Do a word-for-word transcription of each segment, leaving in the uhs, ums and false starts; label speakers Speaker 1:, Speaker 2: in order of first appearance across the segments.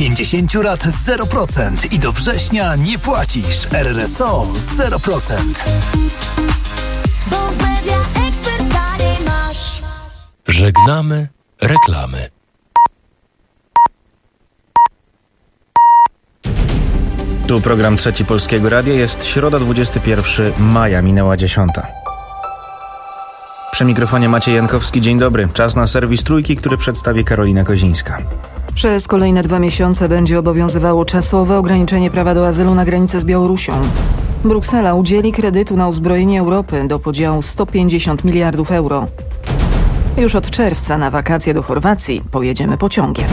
Speaker 1: pięćdziesiąt lat zero procent i do września nie płacisz. R R S O zero procent.
Speaker 2: Żegnamy reklamy.
Speaker 3: Tu program Trzeci Polskiego Radia. Jest środa, dwudziestego pierwszego maja, minęła dziesiąta. Przy mikrofonie Maciej Jankowski. Dzień dobry. Czas na serwis Trójki, który przedstawi Karolina Kozińska.
Speaker 4: Przez kolejne dwa miesiące będzie obowiązywało czasowe ograniczenie prawa do azylu na granicę z Białorusią. Bruksela udzieli kredytu na uzbrojenie Europy do podziału sto pięćdziesiąt miliardów euro. Już od czerwca na wakacje do Chorwacji pojedziemy pociągiem.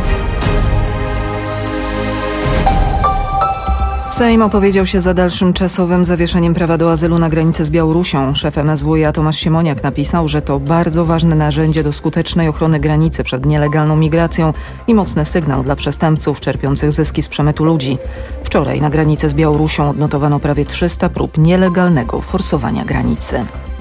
Speaker 4: Sejm opowiedział się za dalszym czasowym zawieszeniem prawa do azylu na granicy z Białorusią. Szef M S W iA Tomasz Siemoniak napisał, że to bardzo ważne narzędzie do skutecznej ochrony granicy przed nielegalną migracją i mocny sygnał dla przestępców czerpiących zyski z przemytu ludzi. Wczoraj na granicy z Białorusią odnotowano prawie trzysta prób nielegalnego forsowania granicy.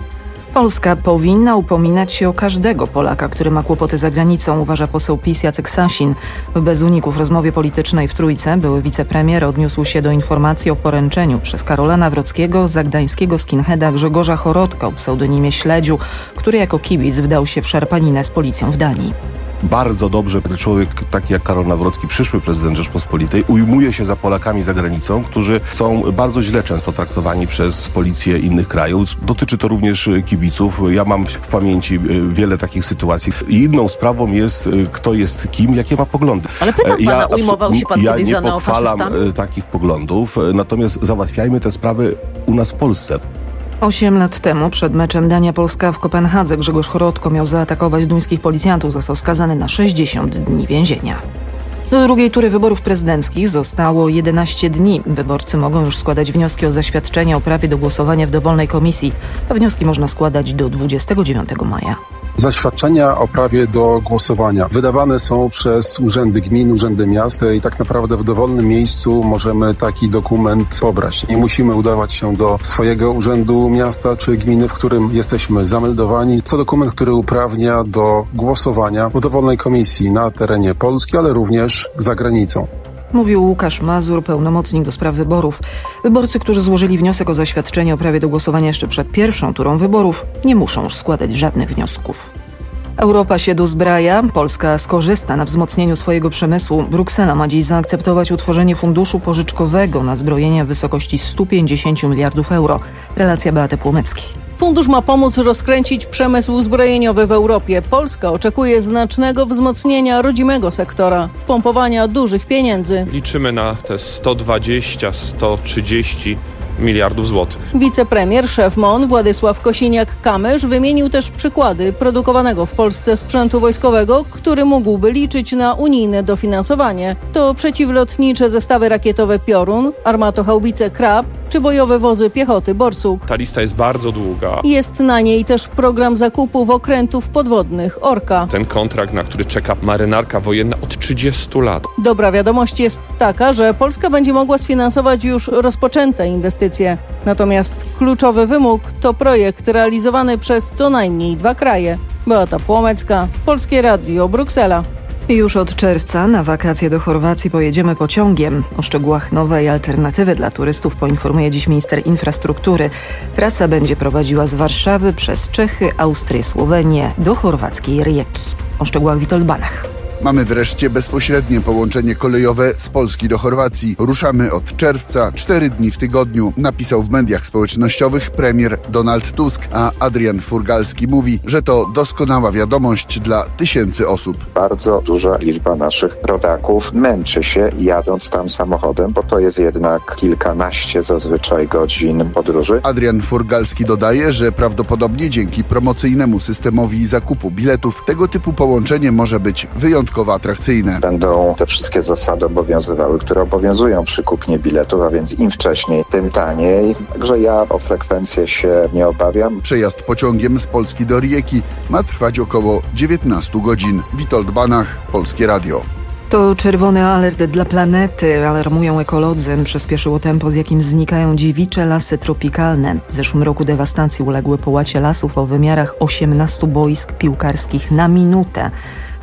Speaker 4: Polska powinna upominać się o każdego Polaka, który ma kłopoty za granicą, uważa poseł PiS Jacek Sasin. W bez uników w rozmowie politycznej w Trójce były wicepremier odniósł się do informacji o poręczeniu przez Karola Nawrockiego za gdańskiego skinheada Grzegorza Chorodka o pseudonimie Śledziu, który jako kibic wdał się w szarpaninę z policją w Danii.
Speaker 5: Bardzo dobrze, że człowiek taki jak Karol Nawrocki, przyszły prezydent Rzeczpospolitej, ujmuje się za Polakami za granicą, którzy są bardzo źle często traktowani przez policję innych krajów. Dotyczy to również kibiców. Ja mam w pamięci wiele takich sytuacji. I inną sprawą jest, kto jest kim, jakie ma poglądy.
Speaker 6: Ale pytam
Speaker 5: ja,
Speaker 6: pana, ujmował się pan
Speaker 5: ja
Speaker 6: kiedyś za neofaszystami?
Speaker 5: Ja nie pochwalam takich poglądów, natomiast załatwiajmy te sprawy u nas w Polsce.
Speaker 4: Osiem lat temu przed meczem Dania-Polska w Kopenhadze Grzegorz Chorodko miał zaatakować duńskich policjantów. Został skazany na sześćdziesiąt dni więzienia. Do drugiej tury wyborów prezydenckich zostało jedenaście dni. Wyborcy mogą już składać wnioski o zaświadczenie o prawie do głosowania w dowolnej komisji. A wnioski można składać do dwudziestego dziewiątego maja.
Speaker 7: Zaświadczenia o prawie do głosowania wydawane są przez urzędy gmin, urzędy miast i tak naprawdę w dowolnym miejscu możemy taki dokument pobrać. Nie musimy udawać się do swojego urzędu miasta czy gminy, w którym jesteśmy zameldowani. To dokument, który uprawnia do głosowania w dowolnej komisji na terenie Polski, ale również za granicą.
Speaker 4: Mówił Łukasz Mazur, pełnomocnik do spraw wyborów. Wyborcy, którzy złożyli wniosek o zaświadczenie o prawie do głosowania jeszcze przed pierwszą turą wyborów, nie muszą już składać żadnych wniosków. Europa się dozbraja, Polska skorzysta na wzmocnieniu swojego przemysłu. Bruksela ma dziś zaakceptować utworzenie funduszu pożyczkowego na zbrojenia w wysokości stu pięćdziesięciu miliardów euro. Relacja Beaty Płomeckiej.
Speaker 6: Fundusz ma pomóc rozkręcić przemysł zbrojeniowy w Europie. Polska oczekuje znacznego wzmocnienia rodzimego sektora, wpompowania dużych pieniędzy.
Speaker 8: Liczymy na te sto dwadzieścia do stu trzydziestu miliardów złotych.
Speaker 6: Wicepremier, szef M O N Władysław Kosiniak-Kamysz wymienił też przykłady produkowanego w Polsce sprzętu wojskowego, który mógłby liczyć na unijne dofinansowanie. To przeciwlotnicze zestawy rakietowe Piorun, armatochaubice Krab czy bojowe wozy piechoty Borsuk.
Speaker 8: Ta lista jest bardzo długa.
Speaker 6: Jest na niej też program zakupów okrętów podwodnych Orka.
Speaker 8: Ten kontrakt, na który czeka marynarka wojenna od trzydziestu lat.
Speaker 6: Dobra wiadomość jest taka, że Polska będzie mogła sfinansować już rozpoczęte inwestycje. Natomiast kluczowy wymóg to projekt realizowany przez co najmniej dwa kraje. Beata Płomecka, Polskie Radio, Bruksela.
Speaker 4: Już od czerwca na wakacje do Chorwacji pojedziemy pociągiem. O szczegółach nowej alternatywy dla turystów poinformuje dziś minister infrastruktury. Trasa będzie prowadziła z Warszawy przez Czechy, Austrię, Słowenię do chorwackiej Rijeki. O szczegółach Witold Banach.
Speaker 9: Mamy wreszcie bezpośrednie połączenie kolejowe z Polski do Chorwacji. Ruszamy od czerwca, cztery dni w tygodniu, napisał w mediach społecznościowych premier Donald Tusk, a Adrian Furgalski mówi, że to doskonała wiadomość dla tysięcy osób.
Speaker 10: Bardzo duża liczba naszych rodaków męczy się jadąc tam samochodem, bo to jest jednak kilkanaście zazwyczaj godzin podróży.
Speaker 9: Adrian Furgalski dodaje, że prawdopodobnie dzięki promocyjnemu systemowi zakupu biletów tego typu połączenie może być wyjątkowo atrakcyjne.
Speaker 10: Będą te wszystkie zasady obowiązywały, które obowiązują przy kupnie biletów, a więc im wcześniej, tym taniej. Także ja o frekwencję się nie obawiam.
Speaker 9: Przejazd pociągiem z Polski do Rijeki ma trwać około dziewiętnaście godzin. Witold Banach, Polskie Radio.
Speaker 4: To czerwony alert dla planety, alarmują ekolodzy. Przyspieszyło tempo, z jakim znikają dziewicze lasy tropikalne. W zeszłym roku dewastacji uległy połacie lasów o wymiarach osiemnastu boisk piłkarskich na minutę.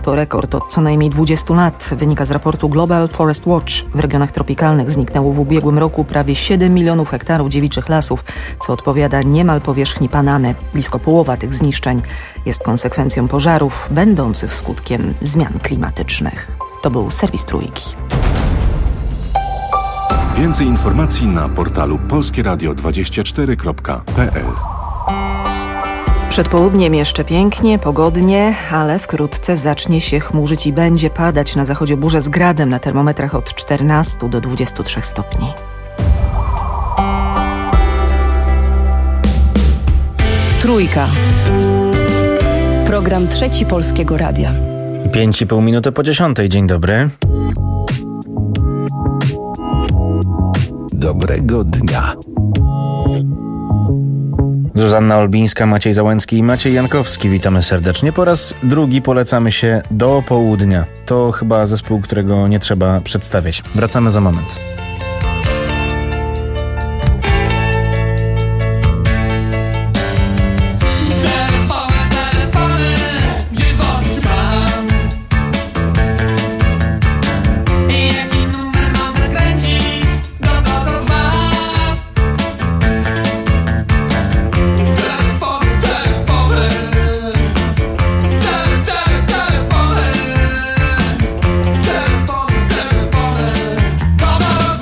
Speaker 4: To rekord od co najmniej dwudziestu lat, wynika z raportu Global Forest Watch. W regionach tropikalnych zniknęło w ubiegłym roku prawie siedem milionów hektarów dziewiczych lasów, co odpowiada niemal powierzchni Panamy. Blisko połowa tych zniszczeń jest konsekwencją pożarów, będących skutkiem zmian klimatycznych. To był serwis Trójki.
Speaker 11: Więcej informacji na portalu polskie radio dwadzieścia cztery kropka p l.
Speaker 4: Przed południem jeszcze pięknie, pogodnie, ale wkrótce zacznie się chmurzyć i będzie padać na zachodzie burze z gradem na termometrach od czternastu do dwudziestu trzech stopni.
Speaker 12: Trójka. Program Trzeci Polskiego Radia.
Speaker 3: Pięć i pół minuty po dziesiątej. Dzień dobry.
Speaker 2: Dobrego dnia.
Speaker 3: Zuzanna Olbińska, Maciej Załęcki i Maciej Jankowski. Witamy serdecznie. Po raz drugi polecamy się do południa. To chyba zespół, którego nie trzeba przedstawiać. Wracamy za moment.
Speaker 13: Telefony, telefony, telefony.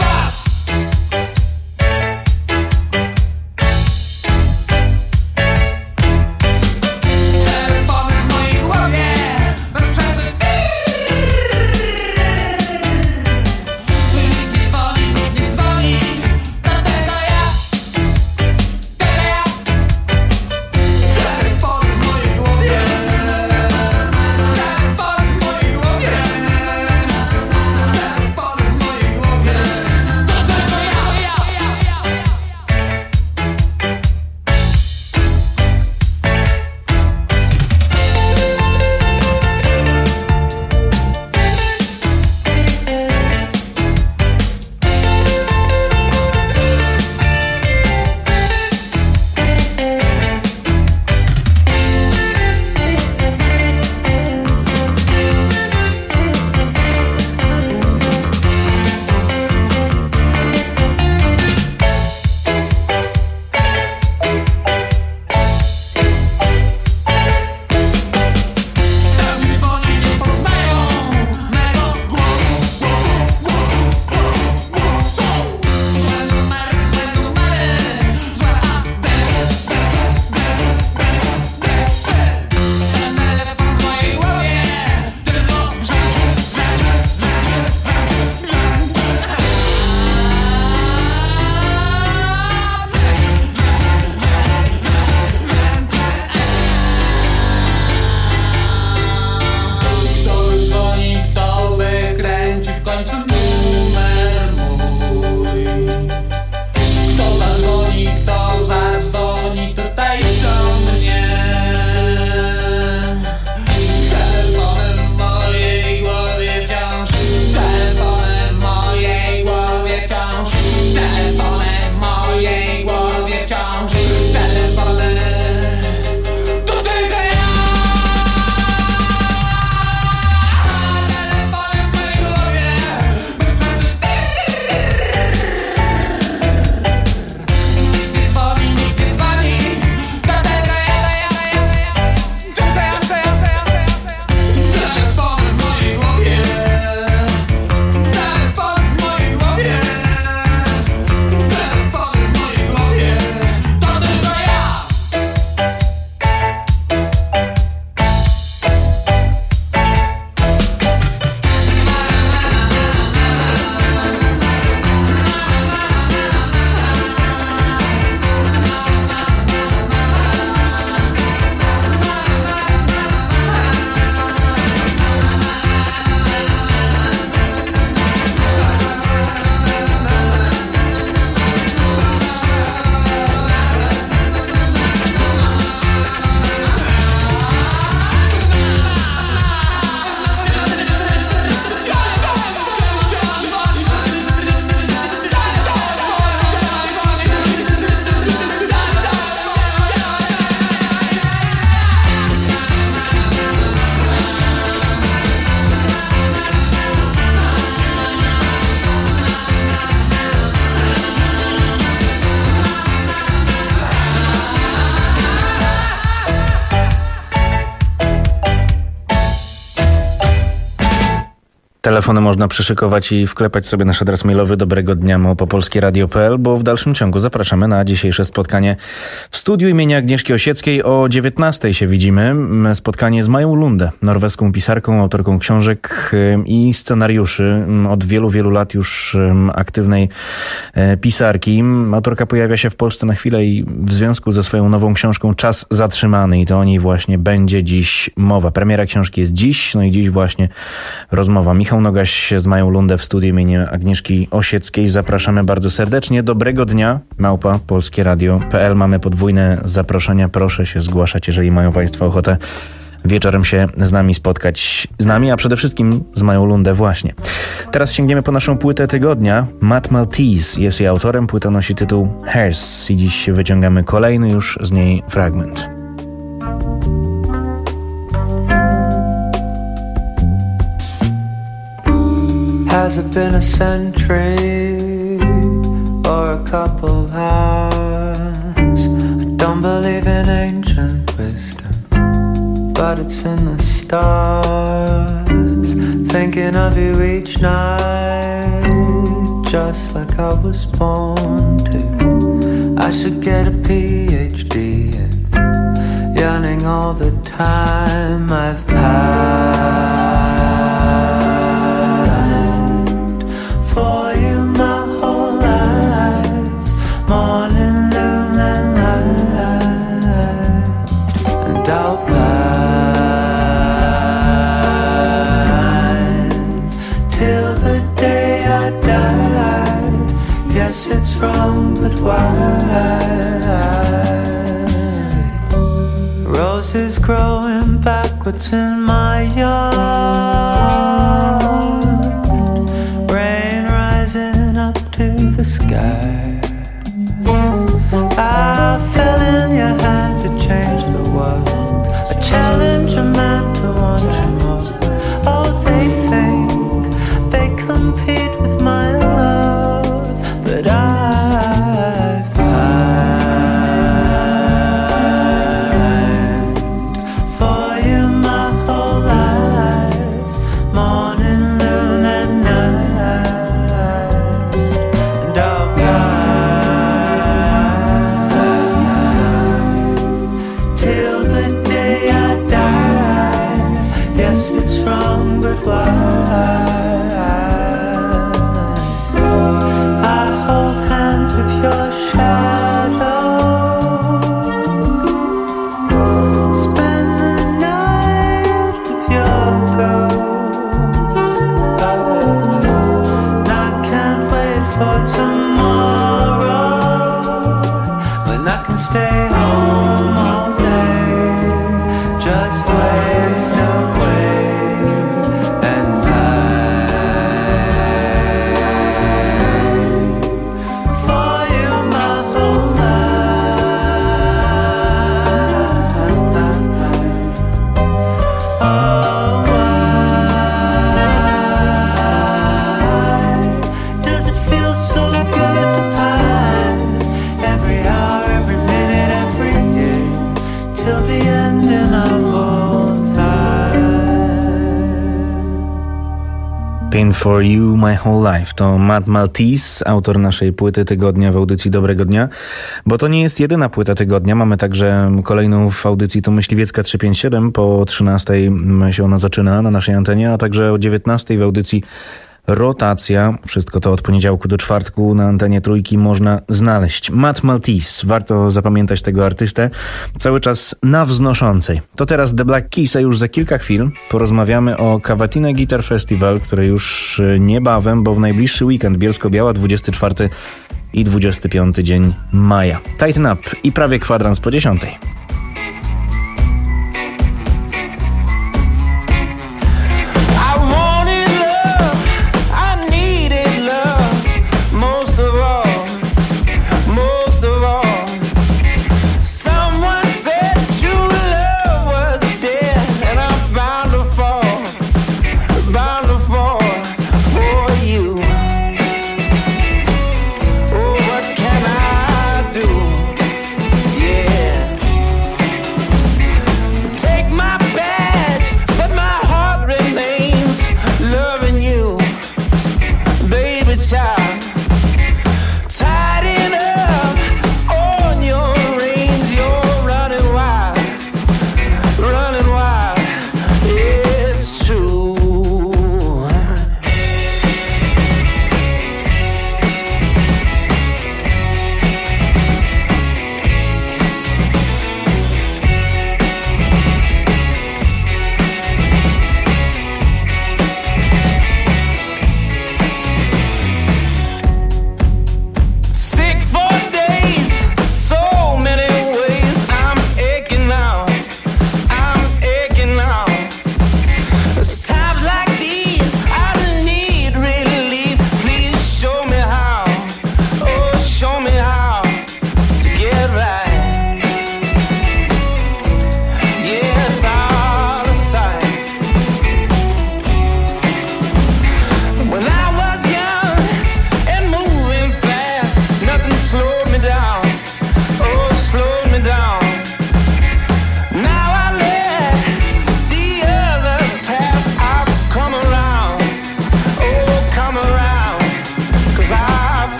Speaker 3: Telefony można przyszykować i wklepać sobie nasz adres mailowy dobrego dnia małpa polskie radio kropka p l, bo w dalszym ciągu zapraszamy na dzisiejsze spotkanie w studiu imienia Agnieszki Osieckiej. O dziewiętnastej się widzimy. Spotkanie z Mają Lunde, norweską pisarką, autorką książek i scenariuszy. Od wielu, wielu lat już aktywnej pisarki. Autorka pojawia się w Polsce na chwilę i w związku ze swoją nową książką Czas zatrzymany, i to o niej właśnie będzie dziś mowa. Premiera książki jest dziś, no i dziś właśnie rozmowa. Michał Nogaś z Mają Lunde w studiu imienia Agnieszki Osieckiej. Zapraszamy bardzo serdecznie. Dobrego dnia, małpa polskie radio kropka p l. Mamy podwójne zaproszenia. Proszę się zgłaszać, jeżeli mają Państwo ochotę wieczorem się z nami spotkać. Z nami, a przede wszystkim z Mają Lunde właśnie. Teraz sięgniemy po naszą płytę tygodnia. Matt Maltese jest jej autorem. Płyta nosi tytuł Hers i dziś wyciągamy kolejny już z niej fragment.
Speaker 13: Has it been a century or a couple hours? I don't believe in ancient wisdom, but it's in the stars. Thinking of you each night, just like I was born to. I should get a P H D in yearning all the time I've passed. For you my whole life, morning, noon and night, and I'll pine till the day I die. Yes, it's wrong, but why? Roses growing backwards in my yard, the sky. I fell in your hands to change the world, a challenge a man to want you more. Oh, they think they compete with my love, but I've pined for you my whole life, morning, noon and night. It's wrong, but why? I hold hands with your shadow, spend the night with your ghost. And I can't wait for tomorrow, when I can stay home all day, just wait, still wait.
Speaker 3: Pain for You My Whole Life to Matt Maltese, autor naszej płyty tygodnia w audycji Dobrego Dnia, bo to nie jest jedyna płyta tygodnia. Mamy także kolejną w audycji, to Myśliwiecka trzysta pięćdziesiąt siedem, po trzynastej się ona zaczyna na naszej antenie, a także o dziewiętnastej w audycji Rotacja. Wszystko to od poniedziałku do czwartku na antenie Trójki można znaleźć. Matt Maltese, warto zapamiętać tego artystę, cały czas na wznoszącej. To teraz The Black Keys, a już za kilka chwil porozmawiamy o Cavatina Guitar Festival, który już niebawem, bo w najbliższy weekend, Bielsko-Biała, dwudziesty czwarty i dwudziesty piąty dzień maja. Tighten Up i prawie kwadrans po dziesiątej.
Speaker 13: Oh, what can I do? Yeah.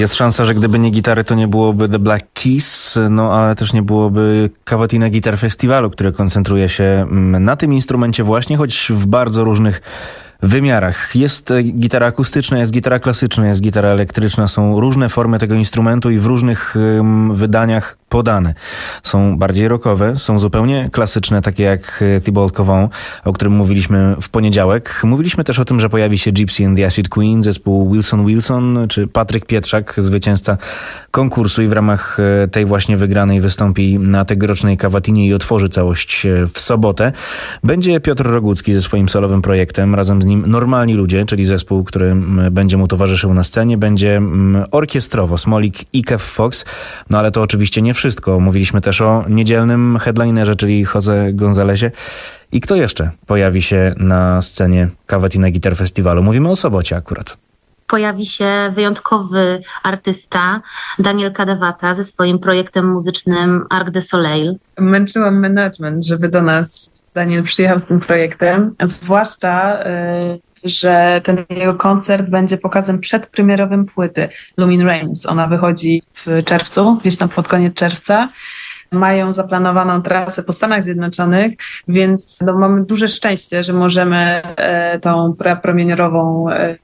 Speaker 3: Jest szansa, że gdyby nie gitary, to nie byłoby The Black Keys, no ale też nie byłoby Cavatina Guitar Festiwalu, który koncentruje się na tym instrumencie właśnie, choć w bardzo różnych wymiarach. Jest gitara akustyczna, jest gitara klasyczna, jest gitara elektryczna. Są różne formy tego instrumentu i w różnych um, wydaniach podane. Są bardziej rockowe, są zupełnie klasyczne, takie jak Thibault Covon, o którym mówiliśmy w poniedziałek. Mówiliśmy też o tym, że pojawi się Gypsy and the Acid Queen, zespół Wilson Wilson, czy Patryk Pietrzak, zwycięzca konkursu i w ramach tej właśnie wygranej wystąpi na tegorocznej Cavatinie i otworzy całość w sobotę. Będzie Piotr Rogucki ze swoim solowym projektem, razem z nim Normalni Ludzie, czyli zespół, który będzie mu towarzyszył na scenie. Będzie orkiestrowo Smolik i Kev Fox, no ale to oczywiście nie wszystko. Mówiliśmy też o niedzielnym headlinerze, czyli Jose Gonzalezie. I kto jeszcze pojawi się na scenie Cavatina Guitar Festiwalu? Mówimy o sobocie akurat.
Speaker 14: Pojawi się wyjątkowy artysta Daniel Kadewata ze swoim projektem muzycznym Arc de Soleil.
Speaker 15: Męczyłam management, żeby do nas Daniel przyjechał z tym projektem, zwłaszcza y, że ten jego koncert będzie pokazem przedpremierowym płyty Lumin Rains. Ona wychodzi w czerwcu, gdzieś tam pod koniec czerwca. Mają zaplanowaną trasę po Stanach Zjednoczonych, więc no, mamy duże szczęście, że możemy e, tą prepremierową e,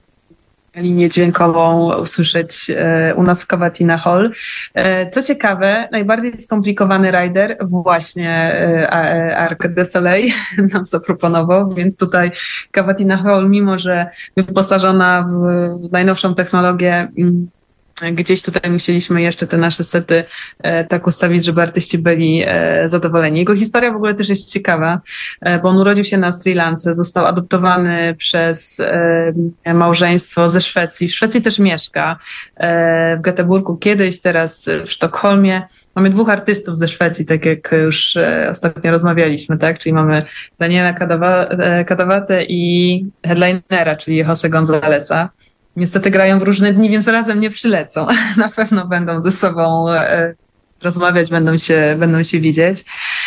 Speaker 15: linię dźwiękową usłyszeć e, u nas w Cavatina Hall. E, co ciekawe, najbardziej skomplikowany rider właśnie e, Arc de Soleil nam zaproponował, więc tutaj Cavatina Hall, mimo że wyposażona w najnowszą technologię, gdzieś tutaj musieliśmy jeszcze te nasze sety e, tak ustawić, żeby artyści byli e, zadowoleni. Jego historia w ogóle też jest ciekawa, e, bo on urodził się na Sri Lance, został adoptowany przez e, małżeństwo ze Szwecji. W Szwecji też mieszka, e, w Göteborgu kiedyś, teraz w Sztokholmie. Mamy dwóch artystów ze Szwecji, tak jak już e, ostatnio rozmawialiśmy, tak? Czyli mamy Daniela Kadewatę i headlinera, czyli Jose Gonzalesa. Niestety grają w różne dni, więc razem nie przylecą. Na pewno będą ze sobą e, rozmawiać, będą się, będą się widzieć.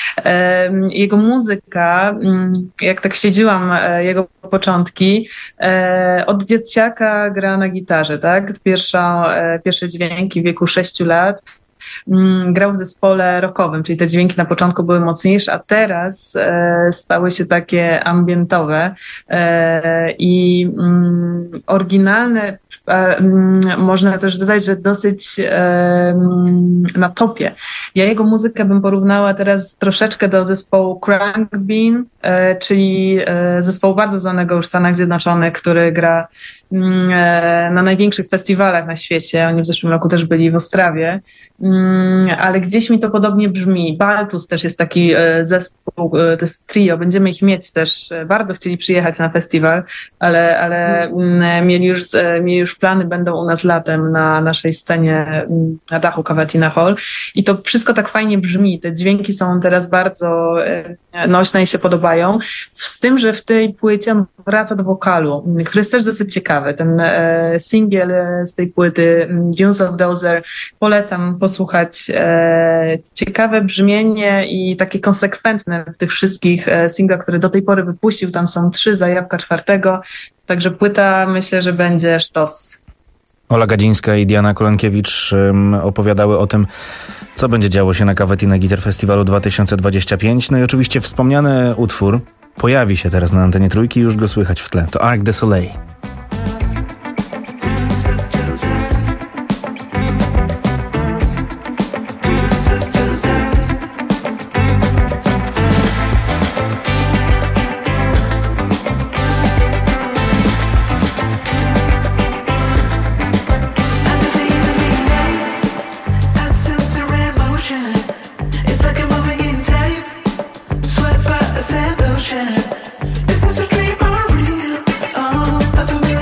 Speaker 15: E, jego muzyka, jak tak śledziłam e, jego początki, e, od dzieciaka gra na gitarze, tak? Pierwsza, e, pierwsze dźwięki w wieku sześciu lat. Grał w zespole rockowym, czyli te dźwięki na początku były mocniejsze, a teraz e, stały się takie ambientowe e, i mm, oryginalne, e, m, można też dodać, że dosyć e, na topie. Ja jego muzykę bym porównała teraz troszeczkę do zespołu Crank Bean, e, czyli e, zespołu bardzo znanego już w Stanach Zjednoczonych, który gra na największych festiwalach na świecie. Oni w zeszłym roku też byli w Ostrawie, ale gdzieś mi to podobnie brzmi. Baltus też jest taki zespół, to jest trio, będziemy ich mieć też. Bardzo chcieli przyjechać na festiwal, ale, ale mieli już, mieli już plany, będą u nas latem na naszej scenie na dachu Cavatina Hall i to wszystko tak fajnie brzmi. Te dźwięki są teraz bardzo nośne i się podobają. Z tym, że w tej płycie on wraca do wokalu, który jest też dosyć ciekawy. Ten e, singiel z tej płyty Dunes of Dozer polecam posłuchać. E, ciekawe brzmienie i takie konsekwentne w tych wszystkich e, singlach, które do tej pory wypuścił. Tam są trzy, zajawka czwartego. Także płyta myślę, że będzie sztos.
Speaker 3: Ola Gadzińska i Diana Kolenkiewicz um, opowiadały o tym, co będzie działo się na Cavatina Guitar Festiwalu dwa tysiące dwudziestym piątym. No i oczywiście wspomniany utwór pojawi się teraz na antenie Trójki, już go słychać w tle. To Arc de Soleil.
Speaker 16: Sweat by a sand ocean. Is this a dream or real? Oh, I feel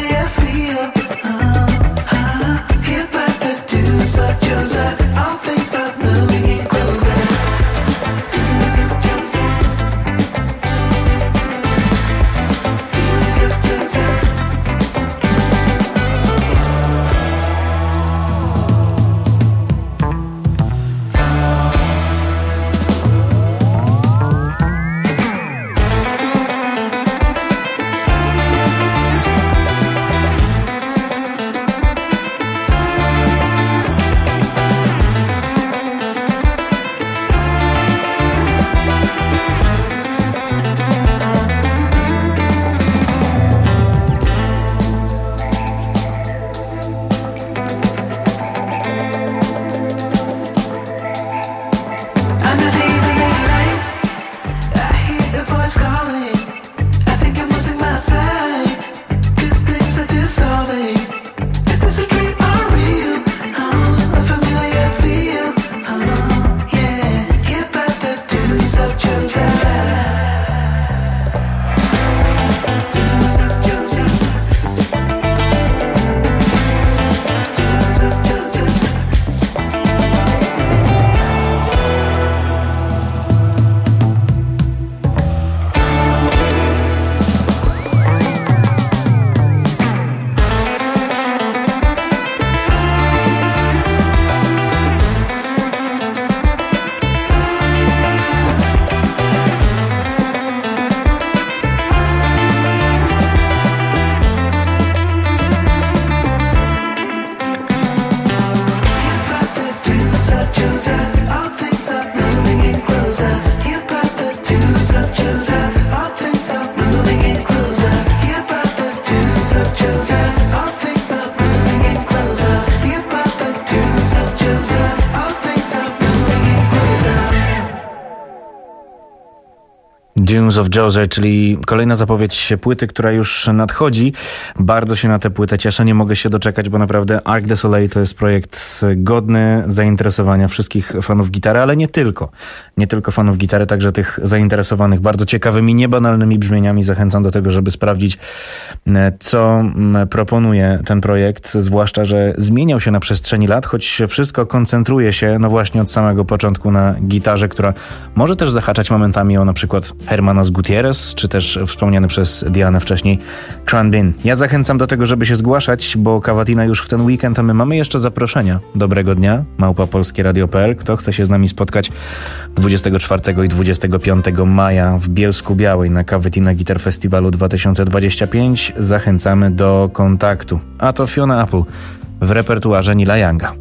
Speaker 3: Dunes of Jose, czyli kolejna zapowiedź płyty, która już nadchodzi. Bardzo się na tę płytę cieszę, nie mogę się doczekać, bo naprawdę Arc de Soleil to jest projekt godny zainteresowania wszystkich fanów gitary, ale nie tylko. Nie tylko fanów gitary, także tych zainteresowanych bardzo ciekawymi, niebanalnymi brzmieniami. Zachęcam do tego, żeby sprawdzić, co proponuje ten projekt, zwłaszcza, że zmieniał się na przestrzeni lat, choć wszystko koncentruje się, no właśnie od samego początku na gitarze, która może też zahaczać momentami o na przykład Hermanos Gutierrez, czy też wspomniany przez Dianę wcześniej Cran Bin. Ja zachęcam do tego, żeby się zgłaszać, bo Cavatina już w ten weekend, a my mamy jeszcze zaproszenia. Dobrego dnia, małpa polskie radio kropka p l. Kto chce się z nami spotkać dwudziestego czwartego i dwudziestego piątego maja w Bielsku Białej na Cavatina Guitar Festiwalu dwa tysiące dwudziestym piątym, zachęcamy do kontaktu. A to Fiona Apple w repertuarze Neila Younga.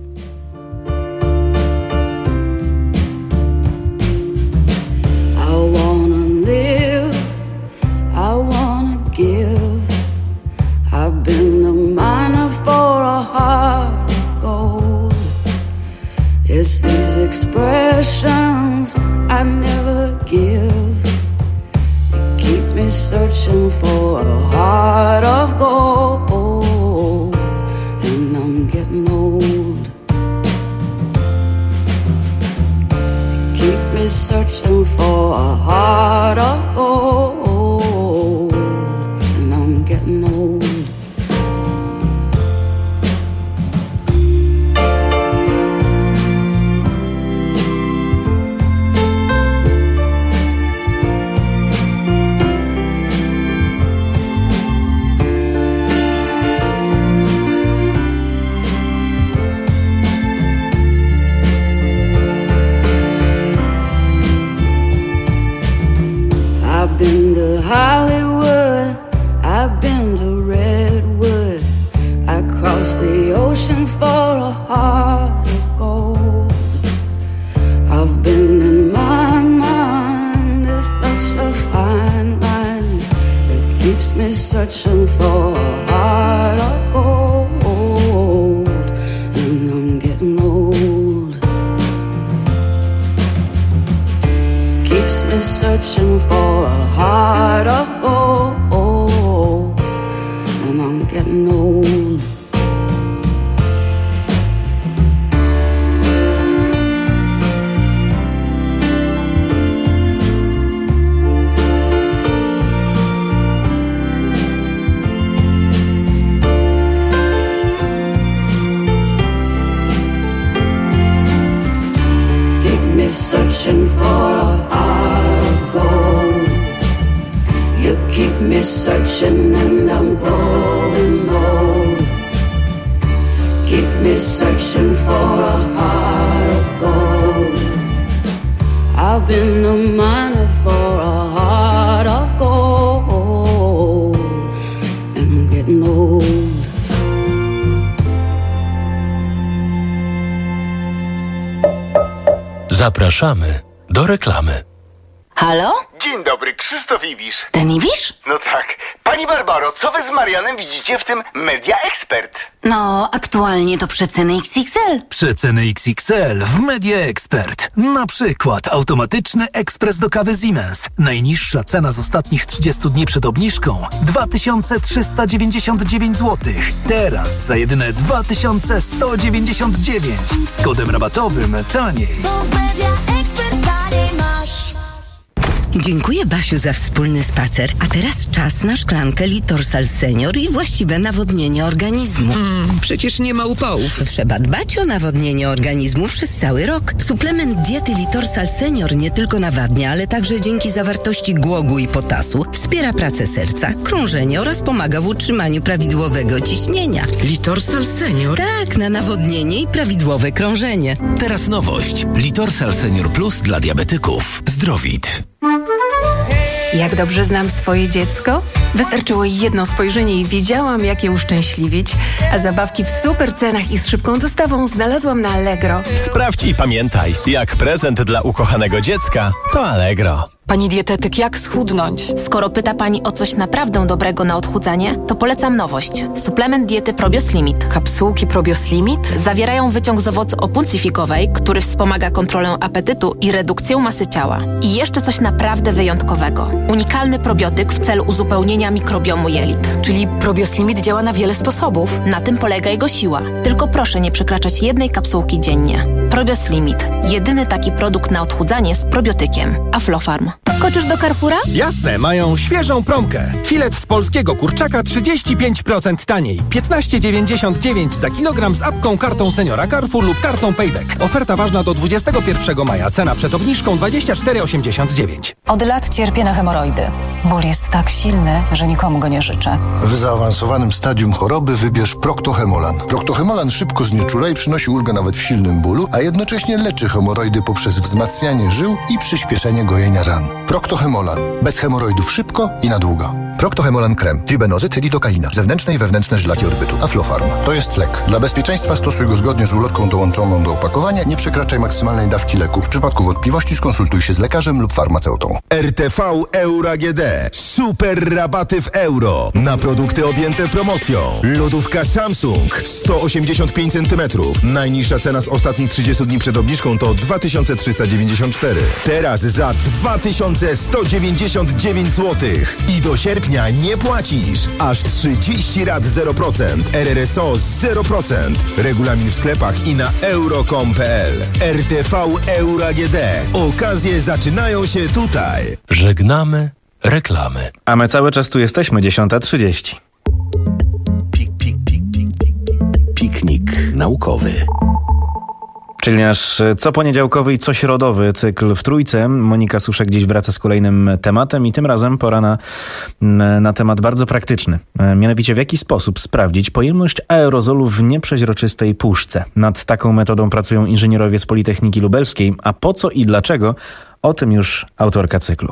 Speaker 16: I've been a miner for a heart of gold. It's these expressions I never give. You keep me searching for a heart of gold. And I'm getting old. You keep me searching for a heart of gold. And I'm getting old. I've been to Hollywood, I've been to Redwood, I crossed the ocean for a heart of gold. I've been in my mind, it's such a fine line that keeps me searching for a heart of gold. And I'm getting old. Keeps me searching for a heart of gold. And I'm getting old. Keep me searching for a heart of gold. You keep me searching and I'm growing old. Keep me searching for a heart of gold. I've been a miner for a heart of gold. And I'm getting old.
Speaker 2: Zapraszamy do reklamy.
Speaker 17: Halo?
Speaker 18: Dzień dobry, Krzysztof Ibisz.
Speaker 17: Ten Ibisz?
Speaker 18: No tak. Pani Barbaro, co wy z Marianem widzicie w tym Media Expert?
Speaker 17: No, aktualnie to przeceny X X L.
Speaker 1: Przeceny X X L w Media Expert. Na przykład automatyczny ekspres do kawy Siemens. Najniższa cena z ostatnich trzydziestu dni przed obniżką dwa tysiące trzysta dziewięćdziesiąt dziewięć złotych. Teraz za jedyne dwa tysiące sto dziewięćdziesiąt dziewięć. Z kodem rabatowym taniej.
Speaker 19: Dziękuję, Basiu, za wspólny spacer. A teraz czas na szklankę Litorsal Senior i właściwe nawodnienie organizmu.
Speaker 20: Mm, przecież nie ma upałów.
Speaker 19: Trzeba dbać o nawodnienie organizmu przez cały rok. Suplement diety Litorsal Senior nie tylko nawadnia, ale także dzięki zawartości głogu i potasu wspiera pracę serca, krążenie oraz pomaga w utrzymaniu prawidłowego ciśnienia.
Speaker 20: Litorsal Senior?
Speaker 19: Tak, na nawodnienie i prawidłowe krążenie.
Speaker 21: Teraz nowość. Litorsal Senior Plus dla diabetyków. Zdrowit.
Speaker 22: Jak dobrze znam swoje dziecko?
Speaker 5: Wystarczyło jedno spojrzenie i wiedziałam, jak je uszczęśliwić, a zabawki w super cenach i z szybką dostawą znalazłam na Allegro.
Speaker 22: Sprawdź i pamiętaj, jak prezent dla ukochanego dziecka, to Allegro.
Speaker 23: Pani dietetyk, jak schudnąć?
Speaker 14: Skoro pyta Pani o coś naprawdę dobrego na odchudzanie, to polecam nowość. Suplement diety Probios Limit.
Speaker 23: Kapsułki Probios Limit?
Speaker 14: Zawierają wyciąg z owocu opuncyfikowej, który wspomaga kontrolę apetytu i redukcję masy ciała. I jeszcze coś naprawdę wyjątkowego. Unikalny probiotyk w celu uzupełnienia mikrobiomu jelit.
Speaker 23: Czyli Probios Limit działa na wiele sposobów.
Speaker 14: Na tym polega jego siła. Tylko proszę nie przekraczać jednej kapsułki dziennie. Probios Limit. Jedyny taki produkt na odchudzanie z probiotykiem. Aflofarm.
Speaker 24: Koczysz do Carrefoura?
Speaker 25: Jasne, mają świeżą promkę. Filet z polskiego kurczaka trzydzieści pięć procent taniej. piętnaście dziewięćdziesiąt dziewięć za kilogram z apką, kartą seniora Carrefour lub kartą Payback. Oferta ważna do dwudziestego pierwszego maja. Cena przed obniżką dwadzieścia cztery osiemdziesiąt dziewięć.
Speaker 26: Od lat cierpię na hemoroidy. Ból jest tak silny, że nikomu go nie życzę.
Speaker 27: W zaawansowanym stadium choroby wybierz Proctohemolan. Proctohemolan szybko znieczula i przynosi ulgę nawet w silnym bólu, a jednocześnie leczy hemoroidy poprzez wzmacnianie żył i przyspieszenie gojenia ran. Proctohemolan. Bez hemoroidów szybko i na długo. Proctohemolan krem. Tribenozyt, lidokaina. Zewnętrzne i wewnętrzne żylaki orbytu. Aflofarm. To jest lek. Dla bezpieczeństwa stosuj go zgodnie z ulotką dołączoną do opakowania. Nie przekraczaj maksymalnej dawki leku. W przypadku wątpliwości skonsultuj się z lekarzem lub farmaceutą.
Speaker 28: R T V Euro A G D. Super rabaty w euro. Na produkty objęte promocją. Lodówka Samsung. sto osiemdziesiąt pięć centymetrów. Najniższa cena z ostatnich trzydziestu dni przed obniżką to dwa tysiące trzysta dziewięćdziesiąt cztery. Teraz za dwa tysiące sto dziewięćdziesiąt dziewięć złotych. I do sierpnia nie płacisz. Aż trzydzieści rat zero procent. R R S O zero procent. Regulamin w sklepach i na euro kropka com kropka p l. R T V Euro A G D. Okazje zaczynają się tutaj.
Speaker 2: Żegnamy reklamy.
Speaker 3: A my cały czas tu jesteśmy, dziesiąta trzydzieści.
Speaker 21: Pik, pik, pik, pik, pik. Piknik naukowy.
Speaker 3: Czyli nasz co poniedziałkowy i co środowy cykl w Trójce. Monika Suszek dziś wraca z kolejnym tematem i tym razem pora na, na temat bardzo praktyczny. Mianowicie w jaki sposób sprawdzić pojemność aerozolu w nieprzeźroczystej puszce. Nad taką metodą pracują inżynierowie z Politechniki Lubelskiej, a po co i dlaczego? O tym już autorka cyklu.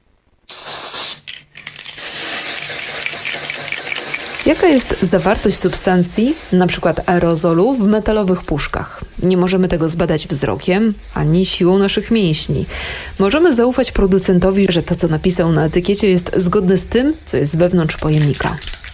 Speaker 4: Jaka jest zawartość substancji, np. aerozolu, w metalowych puszkach? Nie możemy tego zbadać wzrokiem, ani siłą naszych mięśni. Możemy zaufać producentowi, że to, co napisał na etykiecie, jest zgodne z tym, co jest wewnątrz pojemnika.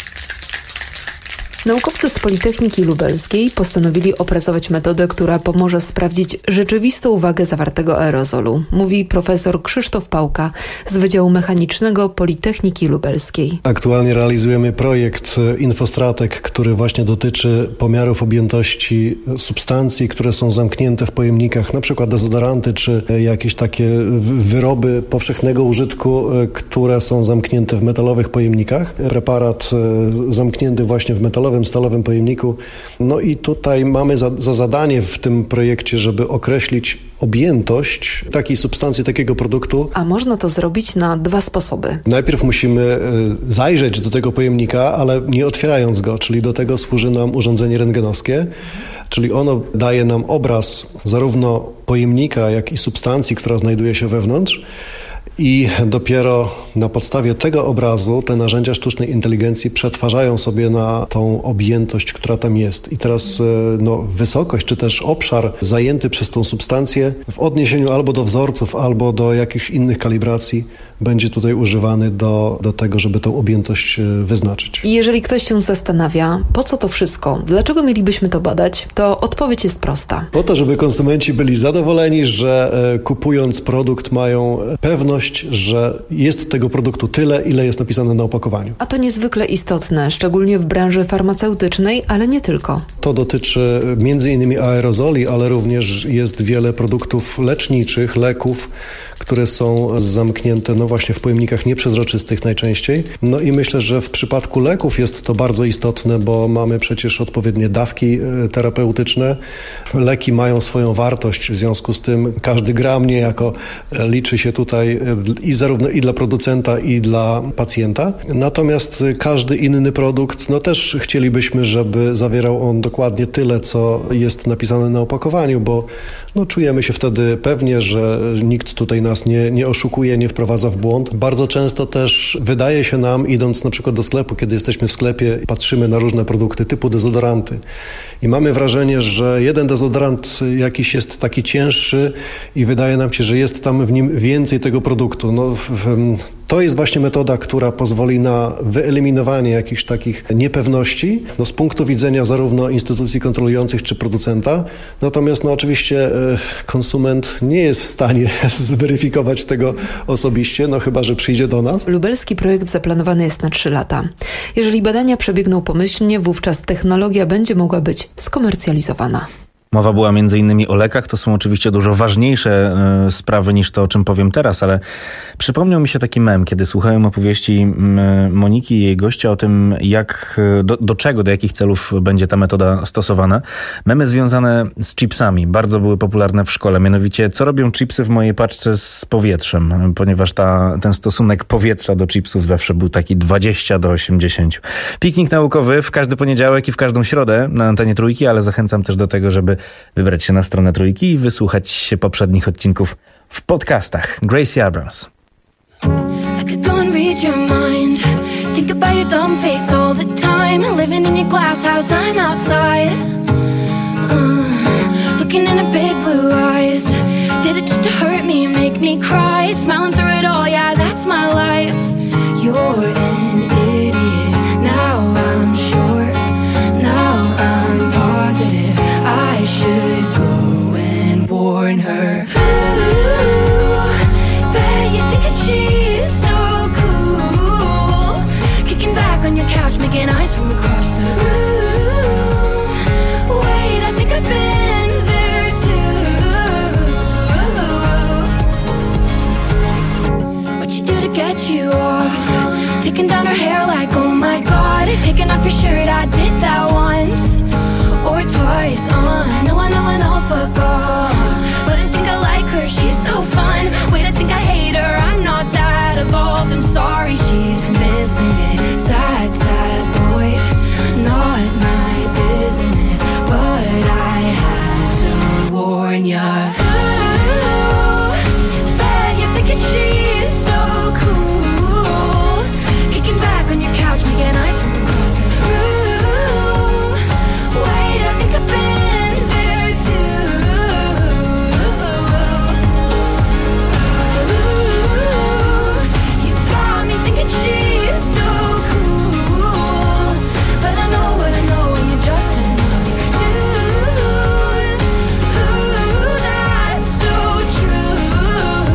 Speaker 4: Naukowcy z Politechniki Lubelskiej postanowili opracować metodę, która pomoże sprawdzić rzeczywistą wagę zawartego aerozolu, mówi profesor Krzysztof Pałka z Wydziału Mechanicznego Politechniki Lubelskiej.
Speaker 29: Aktualnie realizujemy projekt Infostratek, który właśnie dotyczy pomiarów objętości substancji, które są zamknięte w pojemnikach, na przykład dezodoranty czy jakieś takie wyroby powszechnego użytku, które są zamknięte w metalowych pojemnikach. Preparat zamknięty właśnie w metalowym stalowym pojemniku. No i tutaj mamy za, za zadanie w tym projekcie, żeby określić objętość takiej substancji, takiego produktu.
Speaker 4: A można to zrobić na dwa sposoby.
Speaker 29: Najpierw musimy zajrzeć do tego pojemnika, ale nie otwierając go, czyli do tego służy nam urządzenie rentgenowskie, czyli ono daje nam obraz zarówno pojemnika, jak i substancji, która znajduje się wewnątrz. I dopiero na podstawie tego obrazu te narzędzia sztucznej inteligencji przetwarzają sobie na tą objętość, która tam jest. I teraz no, wysokość, czy też obszar zajęty przez tą substancję w odniesieniu albo do wzorców, albo do jakichś innych kalibracji będzie tutaj używany do, do tego, żeby tą objętość wyznaczyć.
Speaker 4: I jeżeli ktoś się zastanawia, po co to wszystko, dlaczego mielibyśmy to badać, to odpowiedź jest prosta.
Speaker 29: Po to, żeby konsumenci byli zadowoleni, że e, kupując produkt mają pewność, że jest tego produktu tyle, ile jest napisane na opakowaniu.
Speaker 4: A to niezwykle istotne, szczególnie w branży farmaceutycznej, ale nie tylko.
Speaker 29: To dotyczy między innymi aerozoli, ale również jest wiele produktów leczniczych, leków, które są zamknięte no właśnie w pojemnikach nieprzezroczystych najczęściej. No i myślę, że w przypadku leków jest to bardzo istotne, bo mamy przecież odpowiednie dawki terapeutyczne. Leki mają swoją wartość, w związku z tym każdy gram niejako liczy się tutaj i zarówno i dla producenta, i dla pacjenta. Natomiast każdy inny produkt, no też chcielibyśmy, żeby zawierał on dokładnie tyle, co jest napisane na opakowaniu, bo no czujemy się wtedy pewnie, że nikt tutaj nas nas nie, nie oszukuje, nie wprowadza w błąd. Bardzo często też wydaje się nam, idąc na przykład do sklepu, kiedy jesteśmy w sklepie, patrzymy na różne produkty typu dezodoranty i mamy wrażenie, że jeden dezodorant jakiś jest taki cięższy i wydaje nam się, że jest tam w nim więcej tego produktu. No, w, w, to jest właśnie metoda, która pozwoli na wyeliminowanie jakichś takich niepewności no, z punktu widzenia zarówno instytucji kontrolujących czy producenta. Natomiast no, oczywiście e, konsument nie jest w stanie zweryfikować tego osobiście, no chyba że przyjdzie do nas.
Speaker 6: Lubelski projekt zaplanowany jest na trzy lata. Jeżeli badania przebiegną pomyślnie, wówczas technologia będzie mogła być skomercjalizowana.
Speaker 3: Mowa była między innymi o lekach, to są oczywiście dużo ważniejsze y, sprawy niż to, o czym powiem teraz, ale przypomniał mi się taki mem, kiedy słuchałem opowieści y, Moniki i jej gościa o tym, jak, do, do czego, do jakich celów będzie ta metoda stosowana. Memy związane z chipsami bardzo były popularne w szkole, mianowicie co robią chipsy w mojej paczce z powietrzem, ponieważ ta, ten stosunek powietrza do chipsów zawsze był taki dwadzieścia do osiemdziesięciu. Piknik naukowy w każdy poniedziałek i w każdą środę na antenie Trójki, ale zachęcam też do tego, żeby wybrać się na stronę Trójki i wysłuchać się poprzednich odcinków w podcastach. Gracie Abrams.
Speaker 7: I could go and read your mind. Think about your dumb face all the time. Living in your glass house, I'm outside. Uh, looking in a big blue eyes. Did it just to hurt me, make me cry? Smiling through it all, yeah, that's my life. You're an idiot. Now I'm sure. Now I'm positive. I should go and warn her. Ooh, bet you think that she's so cool. Kicking back on your couch, making eyes from across the room. Wait, I think I've been there too. What you do to get you off? Taking down her hair like, oh my god. Taking off your shirt, I did that once or twice. Uh, no, I know, I know, fuck off. But I think I like her, she's so fun. Wait, I think I hate her, I'm not that evolved. I'm sorry, she's missing it. Sad, sad boy, not my business. But I had to warn ya. Ooh, bet you're thinking she's so cool. Kicking back on your couch, making eyes from across the room. Wait, I think I've been there too. Ooh, you got me thinking she's so cool. But I know what I know and you're just another dude. Ooh, that's so true.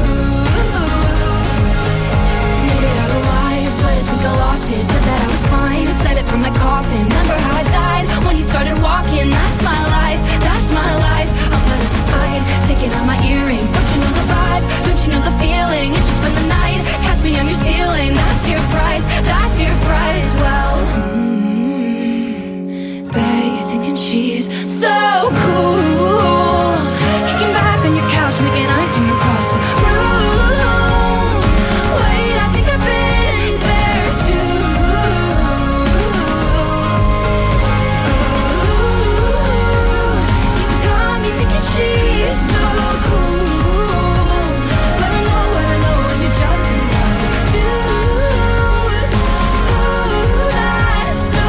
Speaker 7: Made it out alive, but I think I lost it. Said that I was fine, said it from my coffin. Remember how I died when you started walking? That's my life, that's my life. I'll put up a fight, taking out my earrings. Don't you know the vibe? Don't you know the feeling? It's just been the night, catch me on your ceiling. That's your price, that's your price. Well, mm, bet you're thinking she's so cool. Kicking back on your couch, making eyes from across the room. Wait, I think I've been there too. You got me thinking she's so cool. But I know what I know and you're just another dude. Ooh, that's so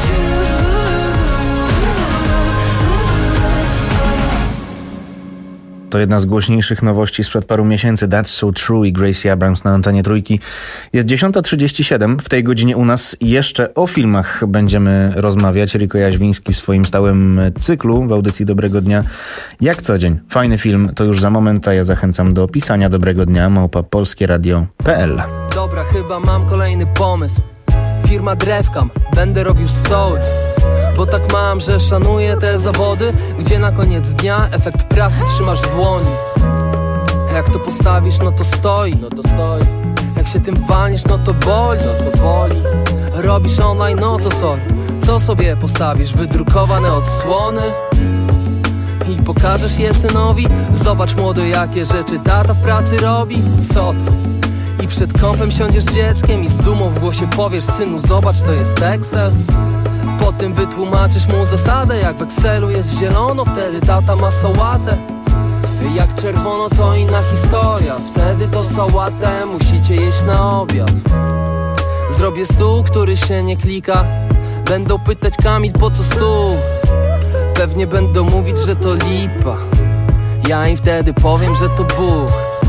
Speaker 3: To jedna z głośniejszych nowości sprzed paru miesięcy. That's So True i Gracie Abrams na antenie Trójki. Jest dziesiąta trzydzieści siedem. W tej godzinie u nas jeszcze o filmach będziemy rozmawiać. Riko Jaźwiński w swoim stałym cyklu w audycji Dobrego Dnia. Jak co dzień. Fajny film to już za moment, a ja zachęcam do pisania Dobrego Dnia małpa polskieradio kropka p l.
Speaker 8: Dobra, chyba mam kolejny pomysł. Firma Drewkam, będę robił stoły. Bo tak mam, że szanuję te zawody, gdzie na koniec dnia efekt pracy trzymasz w dłoni. Jak to postawisz, no to stoi, no to stoi. Jak się tym walniesz, no to boli, no to boli. Robisz online, no to sorry. Co sobie postawisz? Wydrukowane odsłony? I pokażesz je synowi? Zobacz młody, jakie rzeczy tata w pracy robi. Co ty? I przed kąpem siądziesz z dzieckiem i z dumą w głosie powiesz: synu, zobacz, to jest Excel. Potem wytłumaczysz mu zasadę, jak w Excelu jest zielono, wtedy tata ma sałatę. Jak czerwono to inna historia, wtedy to sałatę musicie jeść na obiad. Zrobię stół, który się nie klika. Będą pytać Kamil, po co stół? Pewnie będą mówić, że to lipa. Ja im wtedy powiem, że to Bóg.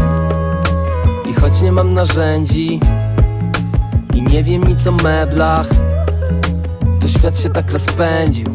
Speaker 8: I choć nie mam narzędzi i nie wiem nic o meblach, to świat się tak rozpędził,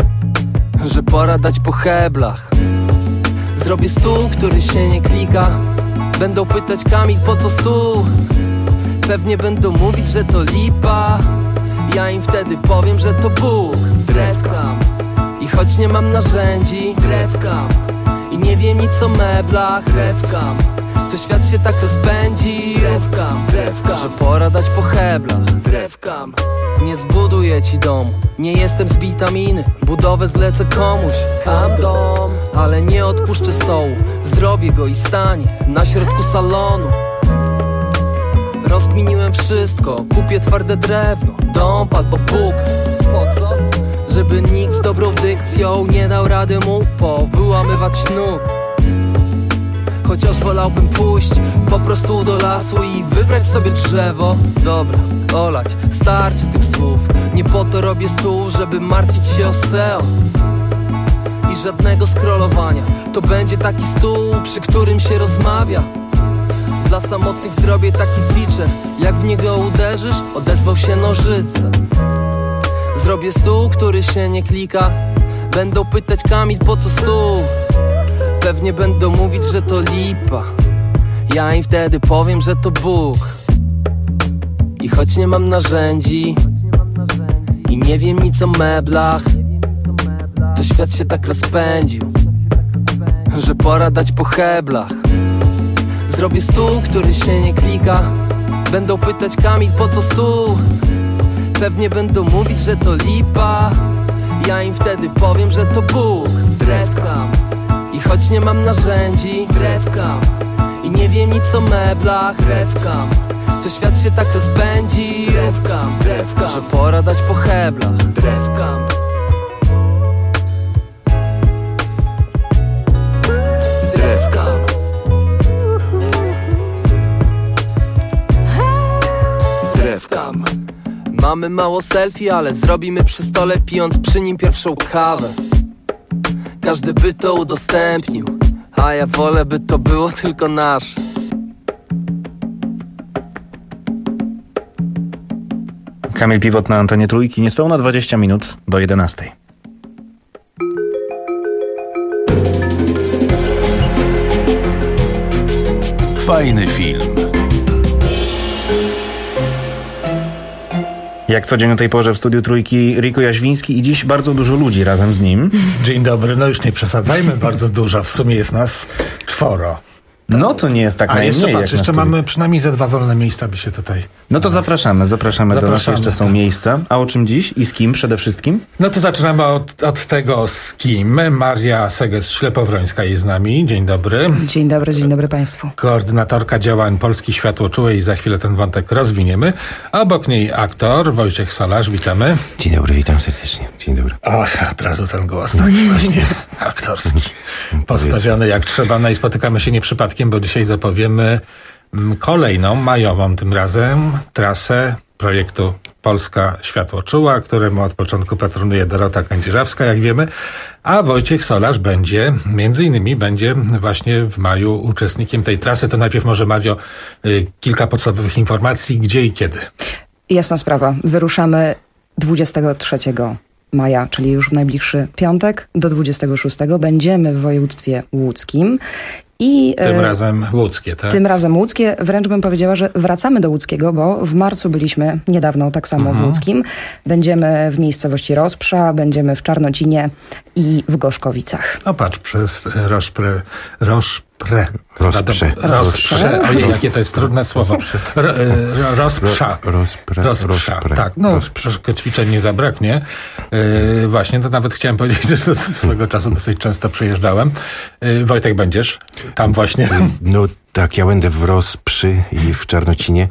Speaker 8: że pora dać po heblach. Zrobię stół, który się nie klika. Będą pytać Kamil, po co stół? Pewnie będą mówić, że to lipa. Ja im wtedy powiem, że to Bóg. Drewkam i choć nie mam narzędzi, drewkam i nie wiem nic o meblach, drewkam, to świat się tak rozpędzi. Drewkam, drewkam, że pora dać po heblach. Drewkam, nie zbuduję ci domu, nie jestem z witaminy. Budowę zlecę komuś, kam dom, ale nie odpuszczę stołu. Zrobię go i stanie na środku salonu. Rozkminiłem wszystko, kupię twarde drewno, dom albo Bóg. Po co? Żeby nikt z dobrą dykcją nie dał rady mu powyłamywać nóg. Chociaż wolałbym pójść po prostu do lasu i wybrać sobie drzewo. Dobra, olać, starczy tych słów. Nie po to robię stół, żeby martwić się o S E O i żadnego scrollowania. To będzie taki stół, przy którym się rozmawia. Dla samotnych zrobię taki feature, jak w niego uderzysz, odezwał się nożyce. Zrobię stół, który się nie klika. Będą pytać Kamil, po co stół? Pewnie będą mówić, że to lipa. Ja im wtedy powiem, że to Bóg. I choć nie mam narzędzi i nie wiem nic o meblach, to świat się tak rozpędził, że pora dać po heblach. Zrobię stół, który się nie klika. Będą pytać Kamil, po co stół? Pewnie będą mówić, że to lipa. Ja im wtedy powiem, że to Bóg. Drewkam i choć nie mam narzędzi, drewkam i nie wiem nic o meblach, drewkam, to świat się tak rozpędzi. Drewkam, drewkam, że pora dać po heblach. Drewkam. Drewkam. Drewkam. Mamy mało selfie, ale zrobimy przy stole, pijąc przy nim pierwszą kawę. Każdy by to udostępnił, a ja wolę, by to było tylko nasze.
Speaker 3: Kamil Piwot na antenie Trójki, niespełna dwadzieścia minut do jedenastej.
Speaker 21: Fajny film.
Speaker 3: Jak co dzień o tej porze w studiu Trójki Riko Jaźwiński i dziś bardzo dużo ludzi razem z nim.
Speaker 9: Dzień dobry, no już nie przesadzajmy, bardzo dużo, w sumie jest nas czworo.
Speaker 3: No to nie jest tak najmniej.
Speaker 9: A jeszcze patrz, jeszcze mamy przynajmniej ze dwa wolne miejsca, by się tutaj...
Speaker 3: No to zapraszamy, zapraszamy, zapraszamy do nas, jeszcze są tak. miejsca. A o czym dziś i z kim przede wszystkim?
Speaker 9: No to zaczynamy od, od tego z kim. Maria Seges-Ślepowrońska jest z nami. Dzień dobry.
Speaker 10: Dzień dobry, dzień dobry Państwu.
Speaker 9: Koordynatorka działań Polski Światłoczułe i za chwilę ten wątek rozwiniemy. A obok niej aktor Wojciech Solarz, witamy.
Speaker 21: Dzień dobry, witam serdecznie. Dzień dobry.
Speaker 9: O, od razu ten głos taki właśnie aktorski. Postawiony jak trzeba. No i spotykamy się nie przypadkiem, bo dzisiaj zapowiemy kolejną, majową tym razem, trasę projektu Polska Światłoczuła, któremu od początku patronuje Dorota Kędzierzawska, jak wiemy, a Wojciech Solarz będzie, między innymi będzie właśnie w maju uczestnikiem tej trasy. To najpierw może, Mario, kilka podstawowych informacji, gdzie i kiedy.
Speaker 10: Jasna sprawa. Wyruszamy dwudziestego trzeciego maja, czyli już w najbliższy piątek, do dwudziestego szóstego. Będziemy w województwie łódzkim. I,
Speaker 9: tym e, razem łódzkie, tak?
Speaker 10: Tym razem łódzkie. Wręcz bym powiedziała, że wracamy do łódzkiego, bo w marcu byliśmy niedawno tak samo mhm. w łódzkim. Będziemy w miejscowości Rozprza, będziemy w Czarnocinie i w Gorzkowicach.
Speaker 9: No patrz, przez Roszpre... Roszpre...
Speaker 21: Rozprze.
Speaker 9: Rozprze. Ojej, jakie to jest trudne słowo. Ro, ro, rozprza.
Speaker 21: Rozprze.
Speaker 9: Rozprza. Tak, no troszkę ćwiczeń nie zabraknie. Yy, właśnie, to nawet chciałem powiedzieć, że swego czasu dosyć często przyjeżdżałem. Yy, Wojtek, będziesz tam właśnie?
Speaker 21: No
Speaker 1: Tak, ja będę w Rozprzy i w Czarnocinie.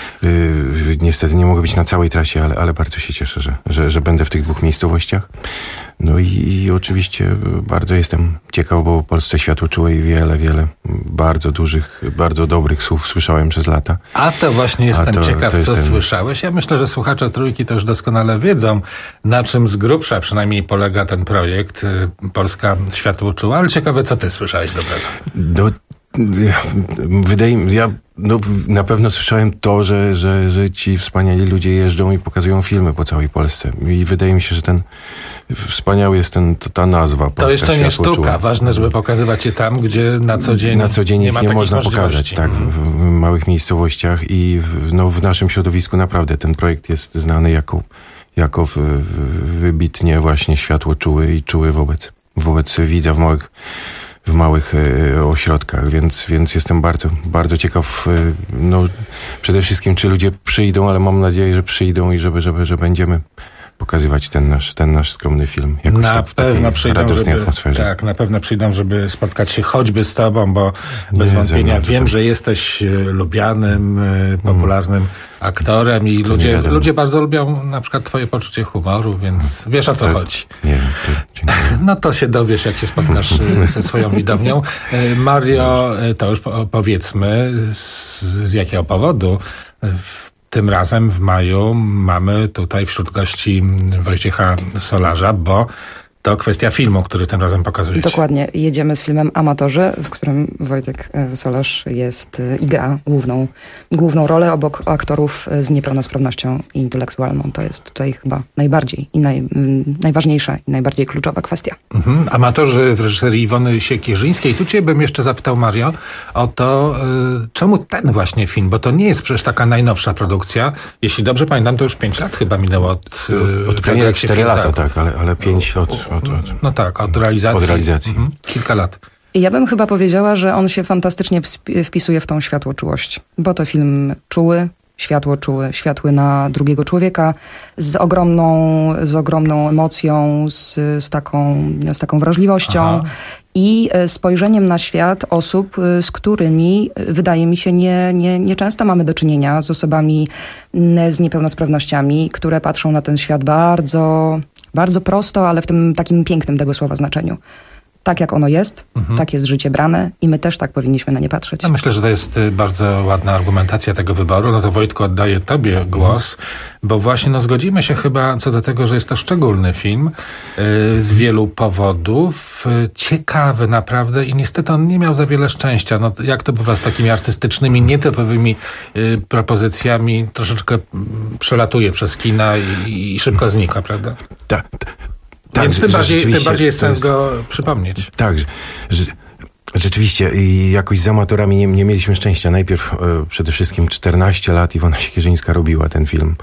Speaker 1: Yy, niestety nie mogę być na całej trasie, ale, ale bardzo się cieszę, że, że, że będę w tych dwóch miejscowościach. No i, i oczywiście bardzo jestem ciekaw, bo o Polsce Światłoczułej wiele, wiele bardzo dużych, bardzo dobrych słów słyszałem przez lata.
Speaker 9: A to właśnie jestem
Speaker 1: to,
Speaker 9: ciekaw,
Speaker 1: to
Speaker 9: co
Speaker 1: jestem...
Speaker 9: słyszałeś. Ja myślę, że słuchacze Trójki to już doskonale wiedzą, na czym z grubsza przynajmniej polega ten projekt Polska Światłoczuła, ale ciekawe, co ty słyszałeś dobrego.
Speaker 1: Do... Ja, wydaje mi ja no, na pewno słyszałem to, że, że, że ci wspaniali ludzie jeżdżą i pokazują filmy po całej Polsce. I wydaje mi się, że ten wspaniały jest ten, ta nazwa.
Speaker 9: To jeszcze nie sztuka. Ważne, żeby pokazywać je tam, gdzie na co dzień
Speaker 1: na co dzień
Speaker 9: nie,
Speaker 1: ich
Speaker 9: ma
Speaker 1: nie można
Speaker 9: możliwości.
Speaker 1: pokazać, tak, w, w małych miejscowościach i w, no, w naszym środowisku naprawdę ten projekt jest znany jako, jako w, w, wybitnie właśnie światłoczuły i czuły wobec, wobec widza w małych w małych e, ośrodkach, więc, więc jestem bardzo, bardzo ciekaw, e, no przede wszystkim, czy ludzie przyjdą, ale mam nadzieję, że przyjdą i żeby, żeby, że będziemy pokazywać ten nasz, ten nasz skromny film. Jakoś
Speaker 9: na
Speaker 1: tak, w
Speaker 9: pewno przyjdą, żeby,
Speaker 1: atmosferze.
Speaker 9: tak, na pewno przyjdą, żeby spotkać się choćby z tobą, bo bez
Speaker 1: Nie,
Speaker 9: wątpienia
Speaker 1: mną,
Speaker 9: wiem,
Speaker 1: to...
Speaker 9: że jesteś lubianym, popularnym hmm. aktorem i ludzie, ludzie bardzo lubią na przykład twoje poczucie humoru, więc hmm. wiesz, o co to, chodzi.
Speaker 1: Nie wiem. To,
Speaker 9: no to się dowiesz, jak się spotkasz ze swoją widownią. Mario, to już powiedzmy, z, z jakiego powodu tym razem w maju mamy tutaj wśród gości Wojciecha Solarza, bo to kwestia filmu, który tym razem pokazujecie.
Speaker 10: Dokładnie. Jedziemy z filmem Amatorzy, w którym Wojtek Solarz jest i gra główną, główną rolę obok aktorów z niepełnosprawnością intelektualną. To jest tutaj chyba najbardziej i naj, najważniejsza i najbardziej kluczowa kwestia.
Speaker 9: Mhm. Amatorzy w reżyserii Iwony Siekierzyńskiej. Tu cię bym jeszcze zapytał, Mario, o to, y, czemu ten właśnie film, bo to nie jest przecież taka najnowsza produkcja. Jeśli dobrze pamiętam, to już pięć lat chyba minęło od...
Speaker 1: Y, od premiery jak cztery lata, tak, tak ale, ale pięć od... Od, od,
Speaker 9: no tak, od realizacji.
Speaker 1: Od realizacji.
Speaker 9: Mhm. Kilka lat.
Speaker 10: Ja bym chyba powiedziała, że on się fantastycznie wpisuje w tą światłoczułość, bo to film czuły, światłoczuły, światły na drugiego człowieka, z ogromną, z ogromną emocją, z, z, taką, z taką wrażliwością. Aha. I spojrzeniem na świat osób, z którymi, wydaje mi się, nie, nie, nie często mamy do czynienia, z osobami z niepełnosprawnościami, które patrzą na ten świat bardzo, bardzo prosto, ale w tym takim pięknym tego słowa znaczeniu. Tak jak ono jest, mhm. tak jest życie brane i my też tak powinniśmy na nie patrzeć.
Speaker 9: Ja myślę, że to jest bardzo ładna argumentacja tego wyboru. No to Wojtku, oddaję tobie głos, mhm. bo właśnie no zgodzimy się chyba co do tego, że jest to szczególny film yy, z wielu powodów. Yy, ciekawy naprawdę i niestety on nie miał za wiele szczęścia. No jak to bywa z takimi artystycznymi, nietypowymi yy, propozycjami, troszeczkę przelatuje przez kina i, i szybko znika, prawda?
Speaker 1: Tak. Tak,
Speaker 9: Więc tym bardziej, tym bardziej jest sens go przypomnieć.
Speaker 1: Tak, że, że rzeczywiście i jakoś z amatorami nie, nie mieliśmy szczęścia. Najpierw e, przede wszystkim czternaście lat Iwona Siekierzyńska robiła ten film,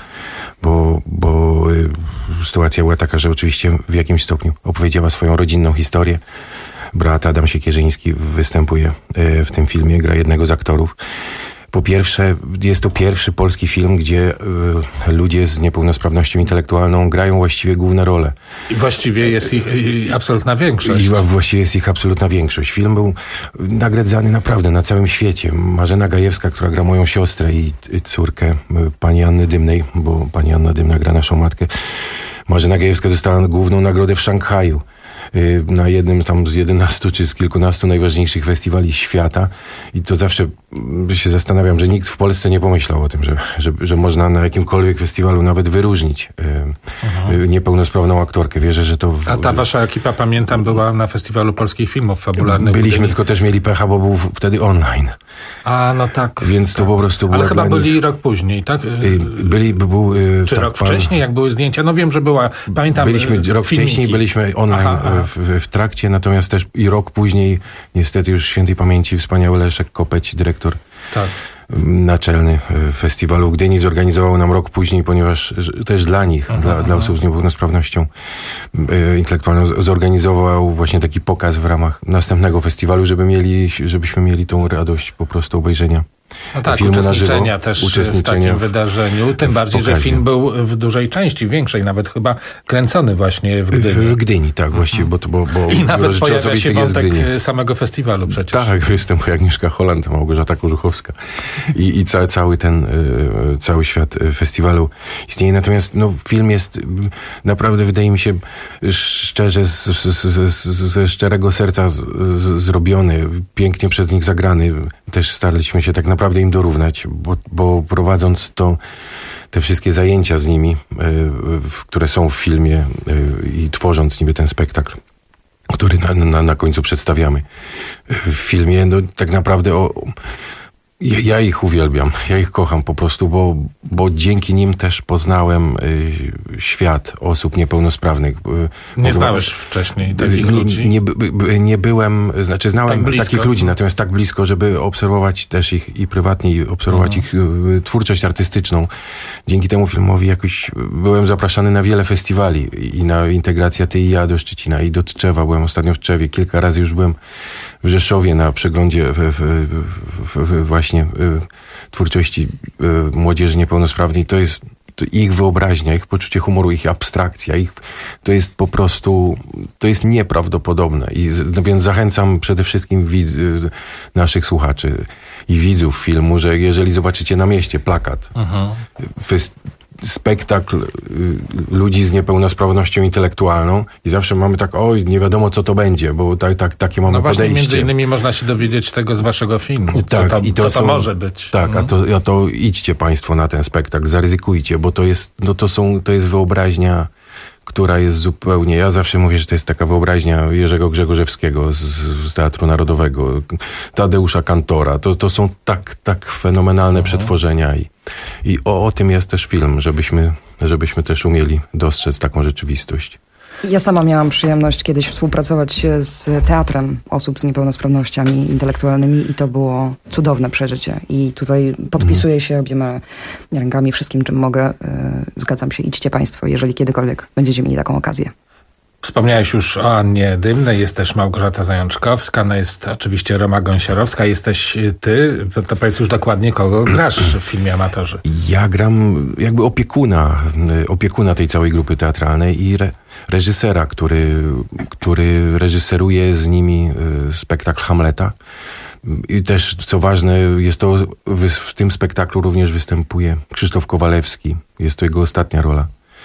Speaker 1: bo, bo e, sytuacja była taka, że oczywiście w jakimś stopniu opowiedziała swoją rodzinną historię. Brat Adam Siekierzyński występuje e, w tym filmie, gra jednego z aktorów. Po pierwsze, jest to pierwszy polski film, gdzie y, ludzie z niepełnosprawnością intelektualną grają właściwie główne role.
Speaker 9: I właściwie jest ich i absolutna większość.
Speaker 1: I właściwie jest ich absolutna większość. Film był nagradzany naprawdę na całym świecie. Marzena Gajewska, która gra moją siostrę i, i córkę y, pani Anny Dymnej, bo pani Anna Dymna gra naszą matkę. Marzena Gajewska dostała główną nagrodę w Szanghaju. Na jednym tam z jedenastu czy z kilkunastu najważniejszych festiwali świata i to zawsze się zastanawiam, że nikt w Polsce nie pomyślał o tym, że, że, że można na jakimkolwiek festiwalu nawet wyróżnić Aha. niepełnosprawną aktorkę. Wierzę, że to...
Speaker 9: A ta wasza ekipa, pamiętam, była na festiwalu polskich filmów fabularnych.
Speaker 1: Byliśmy, tylko też mieli pecha, bo był wtedy online.
Speaker 9: A, no tak.
Speaker 1: Więc to
Speaker 9: tak.
Speaker 1: po prostu było.
Speaker 9: Ale chyba
Speaker 1: dla
Speaker 9: byli
Speaker 1: nich...
Speaker 9: rok później, tak?
Speaker 1: Byli, by był...
Speaker 9: Czy
Speaker 1: tak,
Speaker 9: rok
Speaker 1: pan...
Speaker 9: wcześniej, jak były zdjęcia? No wiem, że była, pamiętam...
Speaker 1: Byliśmy rok
Speaker 9: filmiki.
Speaker 1: wcześniej, byliśmy online aha, aha. W, w trakcie, natomiast też i rok później, niestety już świętej pamięci, wspaniały Leszek Kopeć, dyrektor tak. naczelny festiwalu w Gdyni, zorganizował nam rok później, ponieważ też dla nich, aha, dla, aha. dla osób z niepełnosprawnością e, intelektualną, zorganizował właśnie taki pokaz w ramach następnego festiwalu, żeby mieli, żebyśmy mieli tą radość po prostu obejrzenia
Speaker 9: no tak,
Speaker 1: filmu na żywo.
Speaker 9: Uczestniczenia też uczestniczenia w takim wydarzeniu, tym bardziej, że film był w dużej części, większej, nawet chyba kręcony właśnie w Gdyni.
Speaker 1: W Gdyni, tak, właściwie, bo, bo, bo
Speaker 9: i nawet pojawia się wątek samego festiwalu przecież.
Speaker 1: Tak, występuje Agnieszka Holland, Małgorzata Kożuchowska i, i ca, cały ten, cały świat festiwalu istnieje. Natomiast no, film jest naprawdę, wydaje mi się, szczerze, z, z, z, ze szczerego serca z, z, zrobiony, pięknie przez nich zagrany. Też staraliśmy się tak naprawdę im dorównać, bo, bo prowadząc to, te wszystkie zajęcia z nimi, które są w filmie i tworząc niby ten spektakl, który na, na, na końcu przedstawiamy w filmie, no tak naprawdę o, ja, ja ich uwielbiam, ja ich kocham po prostu, bo, bo dzięki nim też poznałem y, świat osób niepełnosprawnych.
Speaker 9: Nie Mogłem, znałeś wcześniej takich
Speaker 1: nie,
Speaker 9: ludzi?
Speaker 1: Nie, nie, nie byłem, znaczy znałem
Speaker 9: tak
Speaker 1: takich ludzi, natomiast tak blisko, żeby obserwować też ich i prywatnie, i obserwować mhm. ich y, twórczość artystyczną. Dzięki temu filmowi jakoś byłem zapraszany na wiele festiwali i na Integracja Ty i ja do Szczecina i do Tczewa. Byłem ostatnio w Tczewie, kilka razy już byłem w Rzeszowie na przeglądzie w, w, w, w, właśnie y, twórczości y, młodzieży niepełnosprawnej. To jest to ich wyobraźnia, ich poczucie humoru, ich abstrakcja, ich, to jest po prostu, to jest nieprawdopodobne. I no więc zachęcam przede wszystkim widz, y, naszych słuchaczy i widzów filmu, że jeżeli zobaczycie na mieście plakat, Aha. fest, spektakl y, ludzi z niepełnosprawnością intelektualną i zawsze mamy tak, oj, nie wiadomo co to będzie, bo tak, tak, takie mamy
Speaker 9: no właśnie,
Speaker 1: podejście.
Speaker 9: Między innymi można się dowiedzieć tego z waszego filmu,
Speaker 1: tak,
Speaker 9: co, to,
Speaker 1: i to,
Speaker 9: co
Speaker 1: są,
Speaker 9: to może być.
Speaker 1: Tak,
Speaker 9: mhm.
Speaker 1: a, to, a to idźcie państwo na ten spektakl, zaryzykujcie, bo to jest, no to są, to jest wyobraźnia, która jest zupełnie, ja zawsze mówię, że to jest taka wyobraźnia Jerzego Grzegorzewskiego z, z Teatru Narodowego, Tadeusza Kantora. To, to są tak, tak fenomenalne mhm. przetworzenia i, i o, o tym jest też film, żebyśmy, żebyśmy też umieli dostrzec taką rzeczywistość.
Speaker 10: Ja sama miałam przyjemność kiedyś współpracować z teatrem osób z niepełnosprawnościami intelektualnymi i to było cudowne przeżycie. I tutaj podpisuję się obiema rękami wszystkim, czym mogę. Zgadzam się, idźcie państwo, jeżeli kiedykolwiek będziecie mieli taką okazję.
Speaker 9: Wspomniałeś już o Annie Dymnej, jest też Małgorzata Zajączkowska, no jest oczywiście Roma Gąsiorowska, jesteś ty, to, to powiedz już dokładnie, kogo grasz w filmie Amatorzy.
Speaker 1: Ja gram jakby opiekuna, opiekuna tej całej grupy teatralnej i re, reżysera, który, który reżyseruje z nimi spektakl Hamleta. I też, co ważne, jest to, w tym spektaklu również występuje Krzysztof Kowalewski, jest to jego ostatnia rola.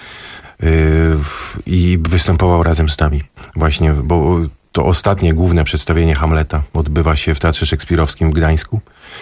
Speaker 1: I występował razem z nami właśnie, bo to ostatnie główne przedstawienie Hamleta odbywa się w Teatrze Szekspirowskim w Gdańsku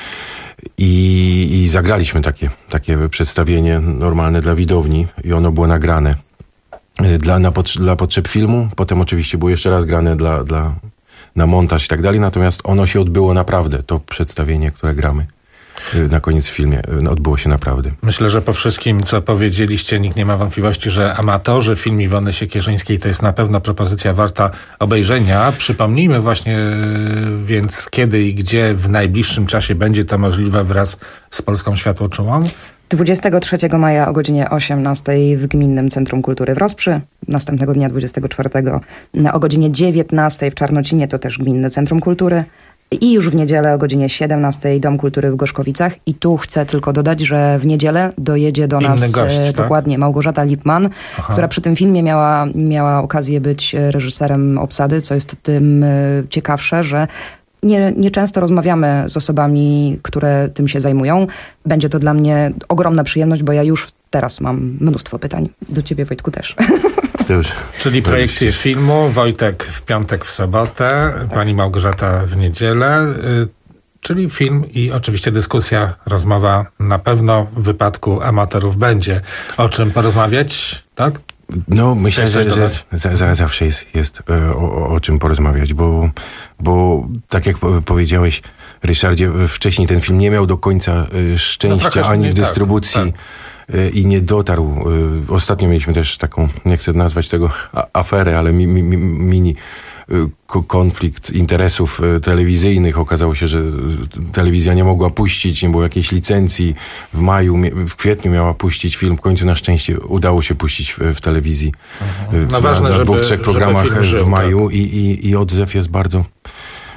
Speaker 1: i, i zagraliśmy takie, takie przedstawienie normalne dla widowni i ono było nagrane dla, na, dla potrzeb filmu, potem oczywiście było jeszcze raz grane dla, dla, na montaż i tak dalej, natomiast ono się odbyło naprawdę, to przedstawienie, które gramy na koniec w filmie, odbyło się naprawdę.
Speaker 9: Myślę, że po wszystkim, co powiedzieliście, nikt nie ma wątpliwości, że Amatorzy, film Iwony Siekierzyńskiej, to jest na pewno propozycja warta obejrzenia. Przypomnijmy właśnie więc, kiedy i gdzie w najbliższym czasie będzie to możliwe wraz z Polską Światłoczułą.
Speaker 10: dwudziestego trzeciego maja o godzinie osiemnastej w Gminnym Centrum Kultury w Rozprzy. Następnego dnia, dwudziestego czwartego o godzinie dziewiętnastej w Czarnocinie, to też Gminny Centrum Kultury. I już w niedzielę o godzinie siedemnastej Dom Kultury w Gorzkowicach. I tu chcę tylko dodać, że w niedzielę dojedzie do nas
Speaker 9: gość,
Speaker 10: e,
Speaker 9: tak?
Speaker 10: dokładnie Małgorzata Lipman, Aha. która przy tym filmie miała, miała okazję być reżyserem obsady, co jest tym e, ciekawsze, że nie, nie często rozmawiamy z osobami, które tym się zajmują. Będzie to dla mnie ogromna przyjemność, bo ja już teraz mam mnóstwo pytań. Do ciebie, Wojtku, też.
Speaker 1: Już,
Speaker 9: Czyli projekcje filmu, Wojtek w piątek, w sobotę, pani Małgorzata w niedzielę, y, czyli film i oczywiście dyskusja, rozmowa na pewno w wypadku Amatorów będzie o czym porozmawiać, tak?
Speaker 1: No, myślę, że, że za, za, zawsze jest, jest o, o, o czym porozmawiać, bo, bo tak jak powiedziałeś, Ryszardzie, wcześniej ten film nie miał do końca szczęścia no, ani w dystrybucji. Tak, tak. I nie dotarł. Ostatnio mieliśmy też taką, nie chcę nazwać tego aferę, ale mi, mi, mini konflikt interesów telewizyjnych. Okazało się, że telewizja nie mogła puścić, nie było jakiejś licencji. W maju, w kwietniu miała puścić film. W końcu na szczęście udało się puścić w, w telewizji.
Speaker 9: Mhm. No
Speaker 1: w,
Speaker 9: ważne,
Speaker 1: na, na
Speaker 9: żeby,
Speaker 1: dwóch, trzech programach
Speaker 9: żył,
Speaker 1: w maju
Speaker 9: tak.
Speaker 1: i, i, i odzew jest bardzo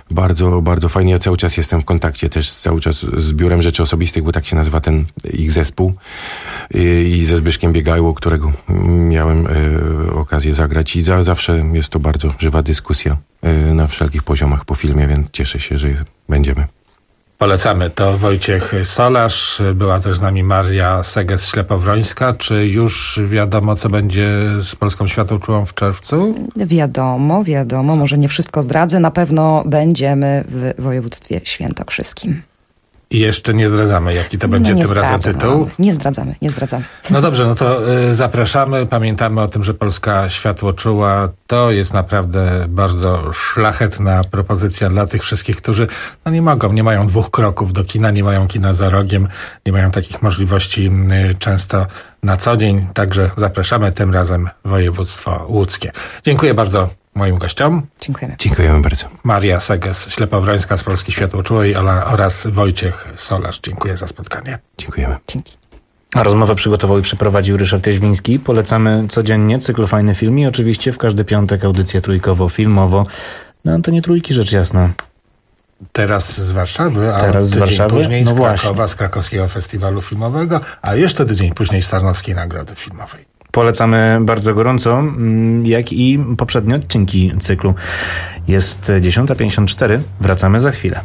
Speaker 1: bardzo, bardzo fajnie. Ja cały czas jestem w kontakcie też cały czas z Biurem Rzeczy Osobistych, bo tak się nazywa ten ich zespół. I ze Zbyszkiem Biegajło, którego miałem okazję zagrać i za, zawsze jest to bardzo żywa dyskusja na wszelkich poziomach po filmie, więc cieszę się, że będziemy.
Speaker 9: Polecamy. To Wojciech Solarz, była też z nami Maria Seges-Ślepowrońska. Czy już wiadomo, co będzie z Polską Światłoczułą w czerwcu?
Speaker 10: Wiadomo, wiadomo. Może nie wszystko zdradzę. Na pewno będziemy w województwie świętokrzyskim.
Speaker 9: I jeszcze nie zdradzamy, jaki to będzie
Speaker 10: no
Speaker 9: tym razem tytuł.
Speaker 10: No, nie zdradzamy, nie zdradzamy.
Speaker 9: No dobrze, no to y, zapraszamy. Pamiętamy o tym, że Polska Światłoczuła to jest naprawdę bardzo szlachetna propozycja dla tych wszystkich, którzy no nie mogą, nie mają dwóch kroków do kina, nie mają kina za rogiem, nie mają takich możliwości y, często na co dzień. Także zapraszamy tym razem województwo łódzkie. Dziękuję bardzo moim gościom.
Speaker 10: Dziękujemy.
Speaker 1: Dziękujemy bardzo.
Speaker 9: Maria Seges-Ślepowrońska z Polski Światłoczułej oraz Wojciech Solarz. Dziękuję za spotkanie.
Speaker 1: Dziękujemy.
Speaker 10: Dzięki.
Speaker 3: A rozmowę przygotował i przeprowadził Ryszard Jaźwiński. Polecamy codziennie cykl Fajny Film i oczywiście w każdy piątek audycję trójkowo-filmowo na antenie Trójki, rzecz jasna.
Speaker 9: Teraz z Warszawy, a
Speaker 3: Teraz z
Speaker 9: tydzień
Speaker 3: Warszawy?
Speaker 9: później
Speaker 3: No
Speaker 9: z Krakowa,
Speaker 3: właśnie.
Speaker 9: z Krakowskiego Festiwalu Filmowego, a jeszcze tydzień później z Tarnowskiej Nagrody Filmowej.
Speaker 3: Polecamy bardzo gorąco, jak i poprzednie odcinki cyklu. Jest dziesiąta pięćdziesiąt cztery. Wracamy za chwilę.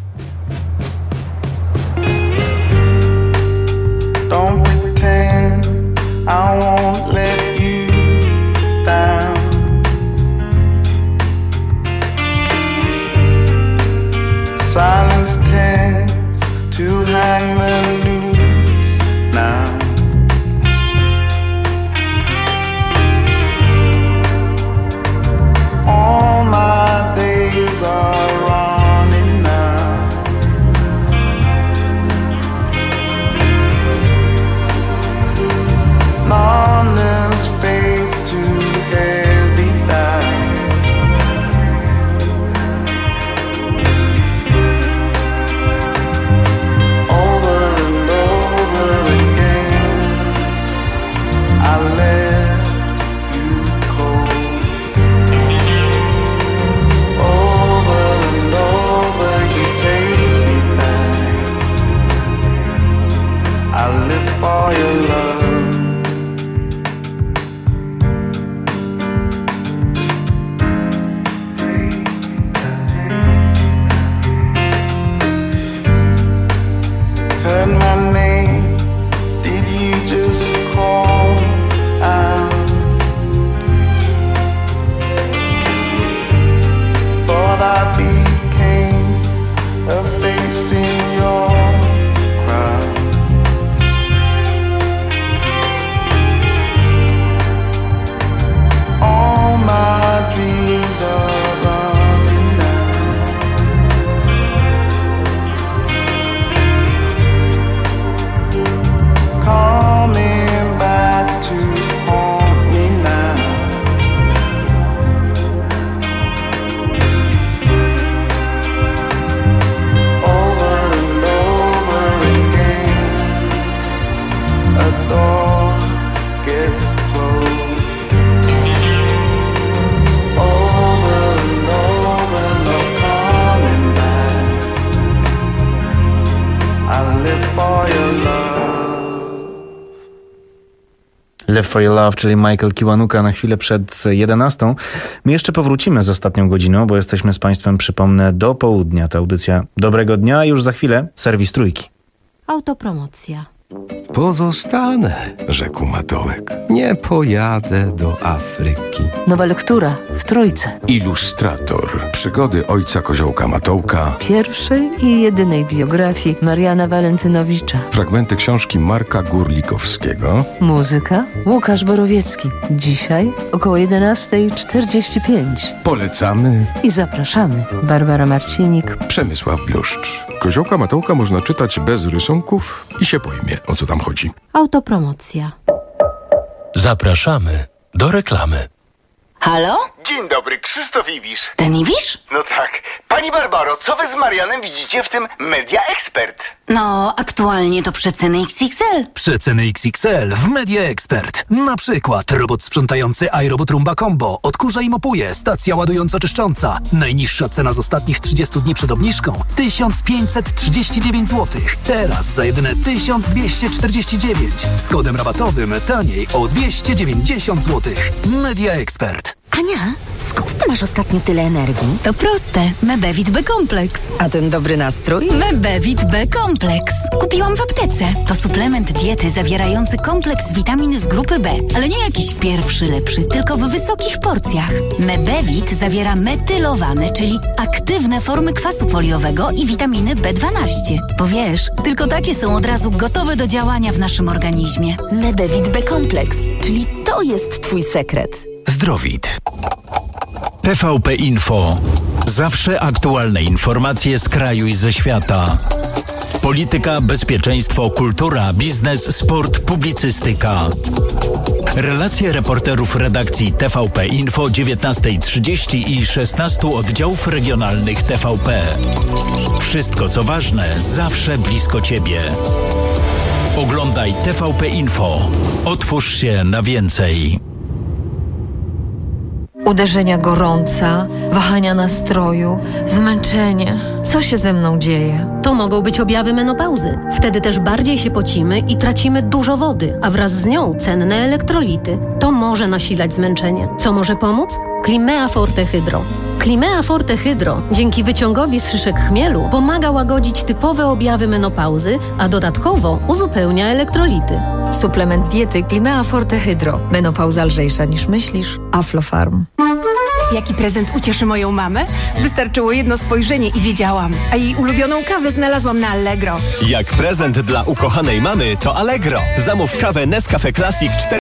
Speaker 11: Don't pretend I won't let you down. Silence tends to hang the loose now. All my days are running now. Numbness fades too heavy down. Over and over again, I left you cold. Over and over you take me back. I live for your love. Heard my name, did you just call out? Thought I became a face in your crowd. All my dreams are running now. Coming back to haunt me now. Over and over again, a door gets closed. Over and over, no coming back. I live for your love.
Speaker 3: Live for Your Love, czyli Michael Kiwanuka na chwilę przed jedenastą. My jeszcze powrócimy z ostatnią godziną, bo jesteśmy z Państwem, przypomnę, do południa. To audycja Dobrego Dnia, już za chwilę serwis Trójki.
Speaker 12: Autopromocja.
Speaker 2: Pozostanę, rzekł Matołek. Nie pojadę do Afryki.
Speaker 12: Nowa lektura w Trójce.
Speaker 2: Ilustrator. Przygody ojca Koziołka Matołka.
Speaker 12: Pierwszej i jedynej biografii Mariana Walentynowicza.
Speaker 2: Fragmenty książki Marka Górlikowskiego.
Speaker 12: Muzyka Łukasz Borowiecki. Dzisiaj około jedenasta czterdzieści pięć.
Speaker 2: Polecamy
Speaker 12: I zapraszamy. Barbara Marcinik.
Speaker 2: Przemysław Bluszcz. Koziołka Matołka można czytać bez rysunków i się pojmie, o co tam chodzi.
Speaker 12: Autopromocja.
Speaker 2: Zapraszamy do reklamy.
Speaker 5: Halo?
Speaker 13: Dzień dobry, Krzysztof Ibisz.
Speaker 5: Ten Ibisz?
Speaker 13: No tak. Pani Barbaro, co wy z Marianem widzicie w tym Media Expert?
Speaker 5: No, aktualnie to przeceny X X L.
Speaker 15: Przeceny X X L w Media Expert. Na przykład robot sprzątający iRobot Roomba Combo. Odkurza i mopuje. Stacja ładująco-czyszcząca. Najniższa cena z ostatnich trzydziestu dni przed obniżką tysiąc pięćset trzydzieści dziewięć złotych. Teraz za jedyne tysiąc dwieście czterdzieści dziewięć. Z kodem rabatowym taniej o dwieście dziewięćdziesiąt złotych. Media Expert.
Speaker 16: Ania, skąd ty masz ostatnio tyle energii?
Speaker 17: To proste. Mebevit B-Kompleks.
Speaker 16: A ten dobry nastrój?
Speaker 17: Mebevit B-Kompleks. Kupiłam w aptece. To suplement diety zawierający kompleks witamin z grupy B. Ale nie jakiś pierwszy lepszy, tylko w wysokich porcjach. Mebevit zawiera metylowane, czyli aktywne formy kwasu foliowego i witaminy B dwanaście. Bo wiesz, tylko takie są od razu gotowe do działania w naszym organizmie.
Speaker 16: Mebevit B-Kompleks, czyli to jest twój sekret.
Speaker 18: Zdrowit. T V P Info. Zawsze aktualne informacje z kraju i ze świata. Polityka, bezpieczeństwo, kultura, biznes, sport, publicystyka. Relacje reporterów redakcji T V P Info dziewiętnasta trzydzieści i szesnastu oddziałów regionalnych T V P. Wszystko co ważne, zawsze blisko Ciebie. Oglądaj T V P Info. Otwórz się na więcej.
Speaker 19: Uderzenia gorąca, wahania nastroju, zmęczenie. Co się ze mną dzieje?
Speaker 20: To mogą być objawy menopauzy. Wtedy też bardziej się pocimy i tracimy dużo wody, a wraz z nią cenne elektrolity. To może nasilać zmęczenie. Co może pomóc? Climea Forte Hydro. Climea Forte Hydro dzięki wyciągowi z szyszek chmielu pomaga łagodzić typowe objawy menopauzy, a dodatkowo uzupełnia elektrolity.
Speaker 19: Suplement diety Climea Forte Hydro. Menopauza lżejsza niż myślisz. Aflofarm.
Speaker 24: Jaki prezent ucieszy moją mamę? Wystarczyło jedno spojrzenie i wiedziałam. A jej ulubioną kawę znalazłam na Allegro.
Speaker 22: Jak prezent dla ukochanej mamy to Allegro. Zamów kawę Nescafe Classic cztery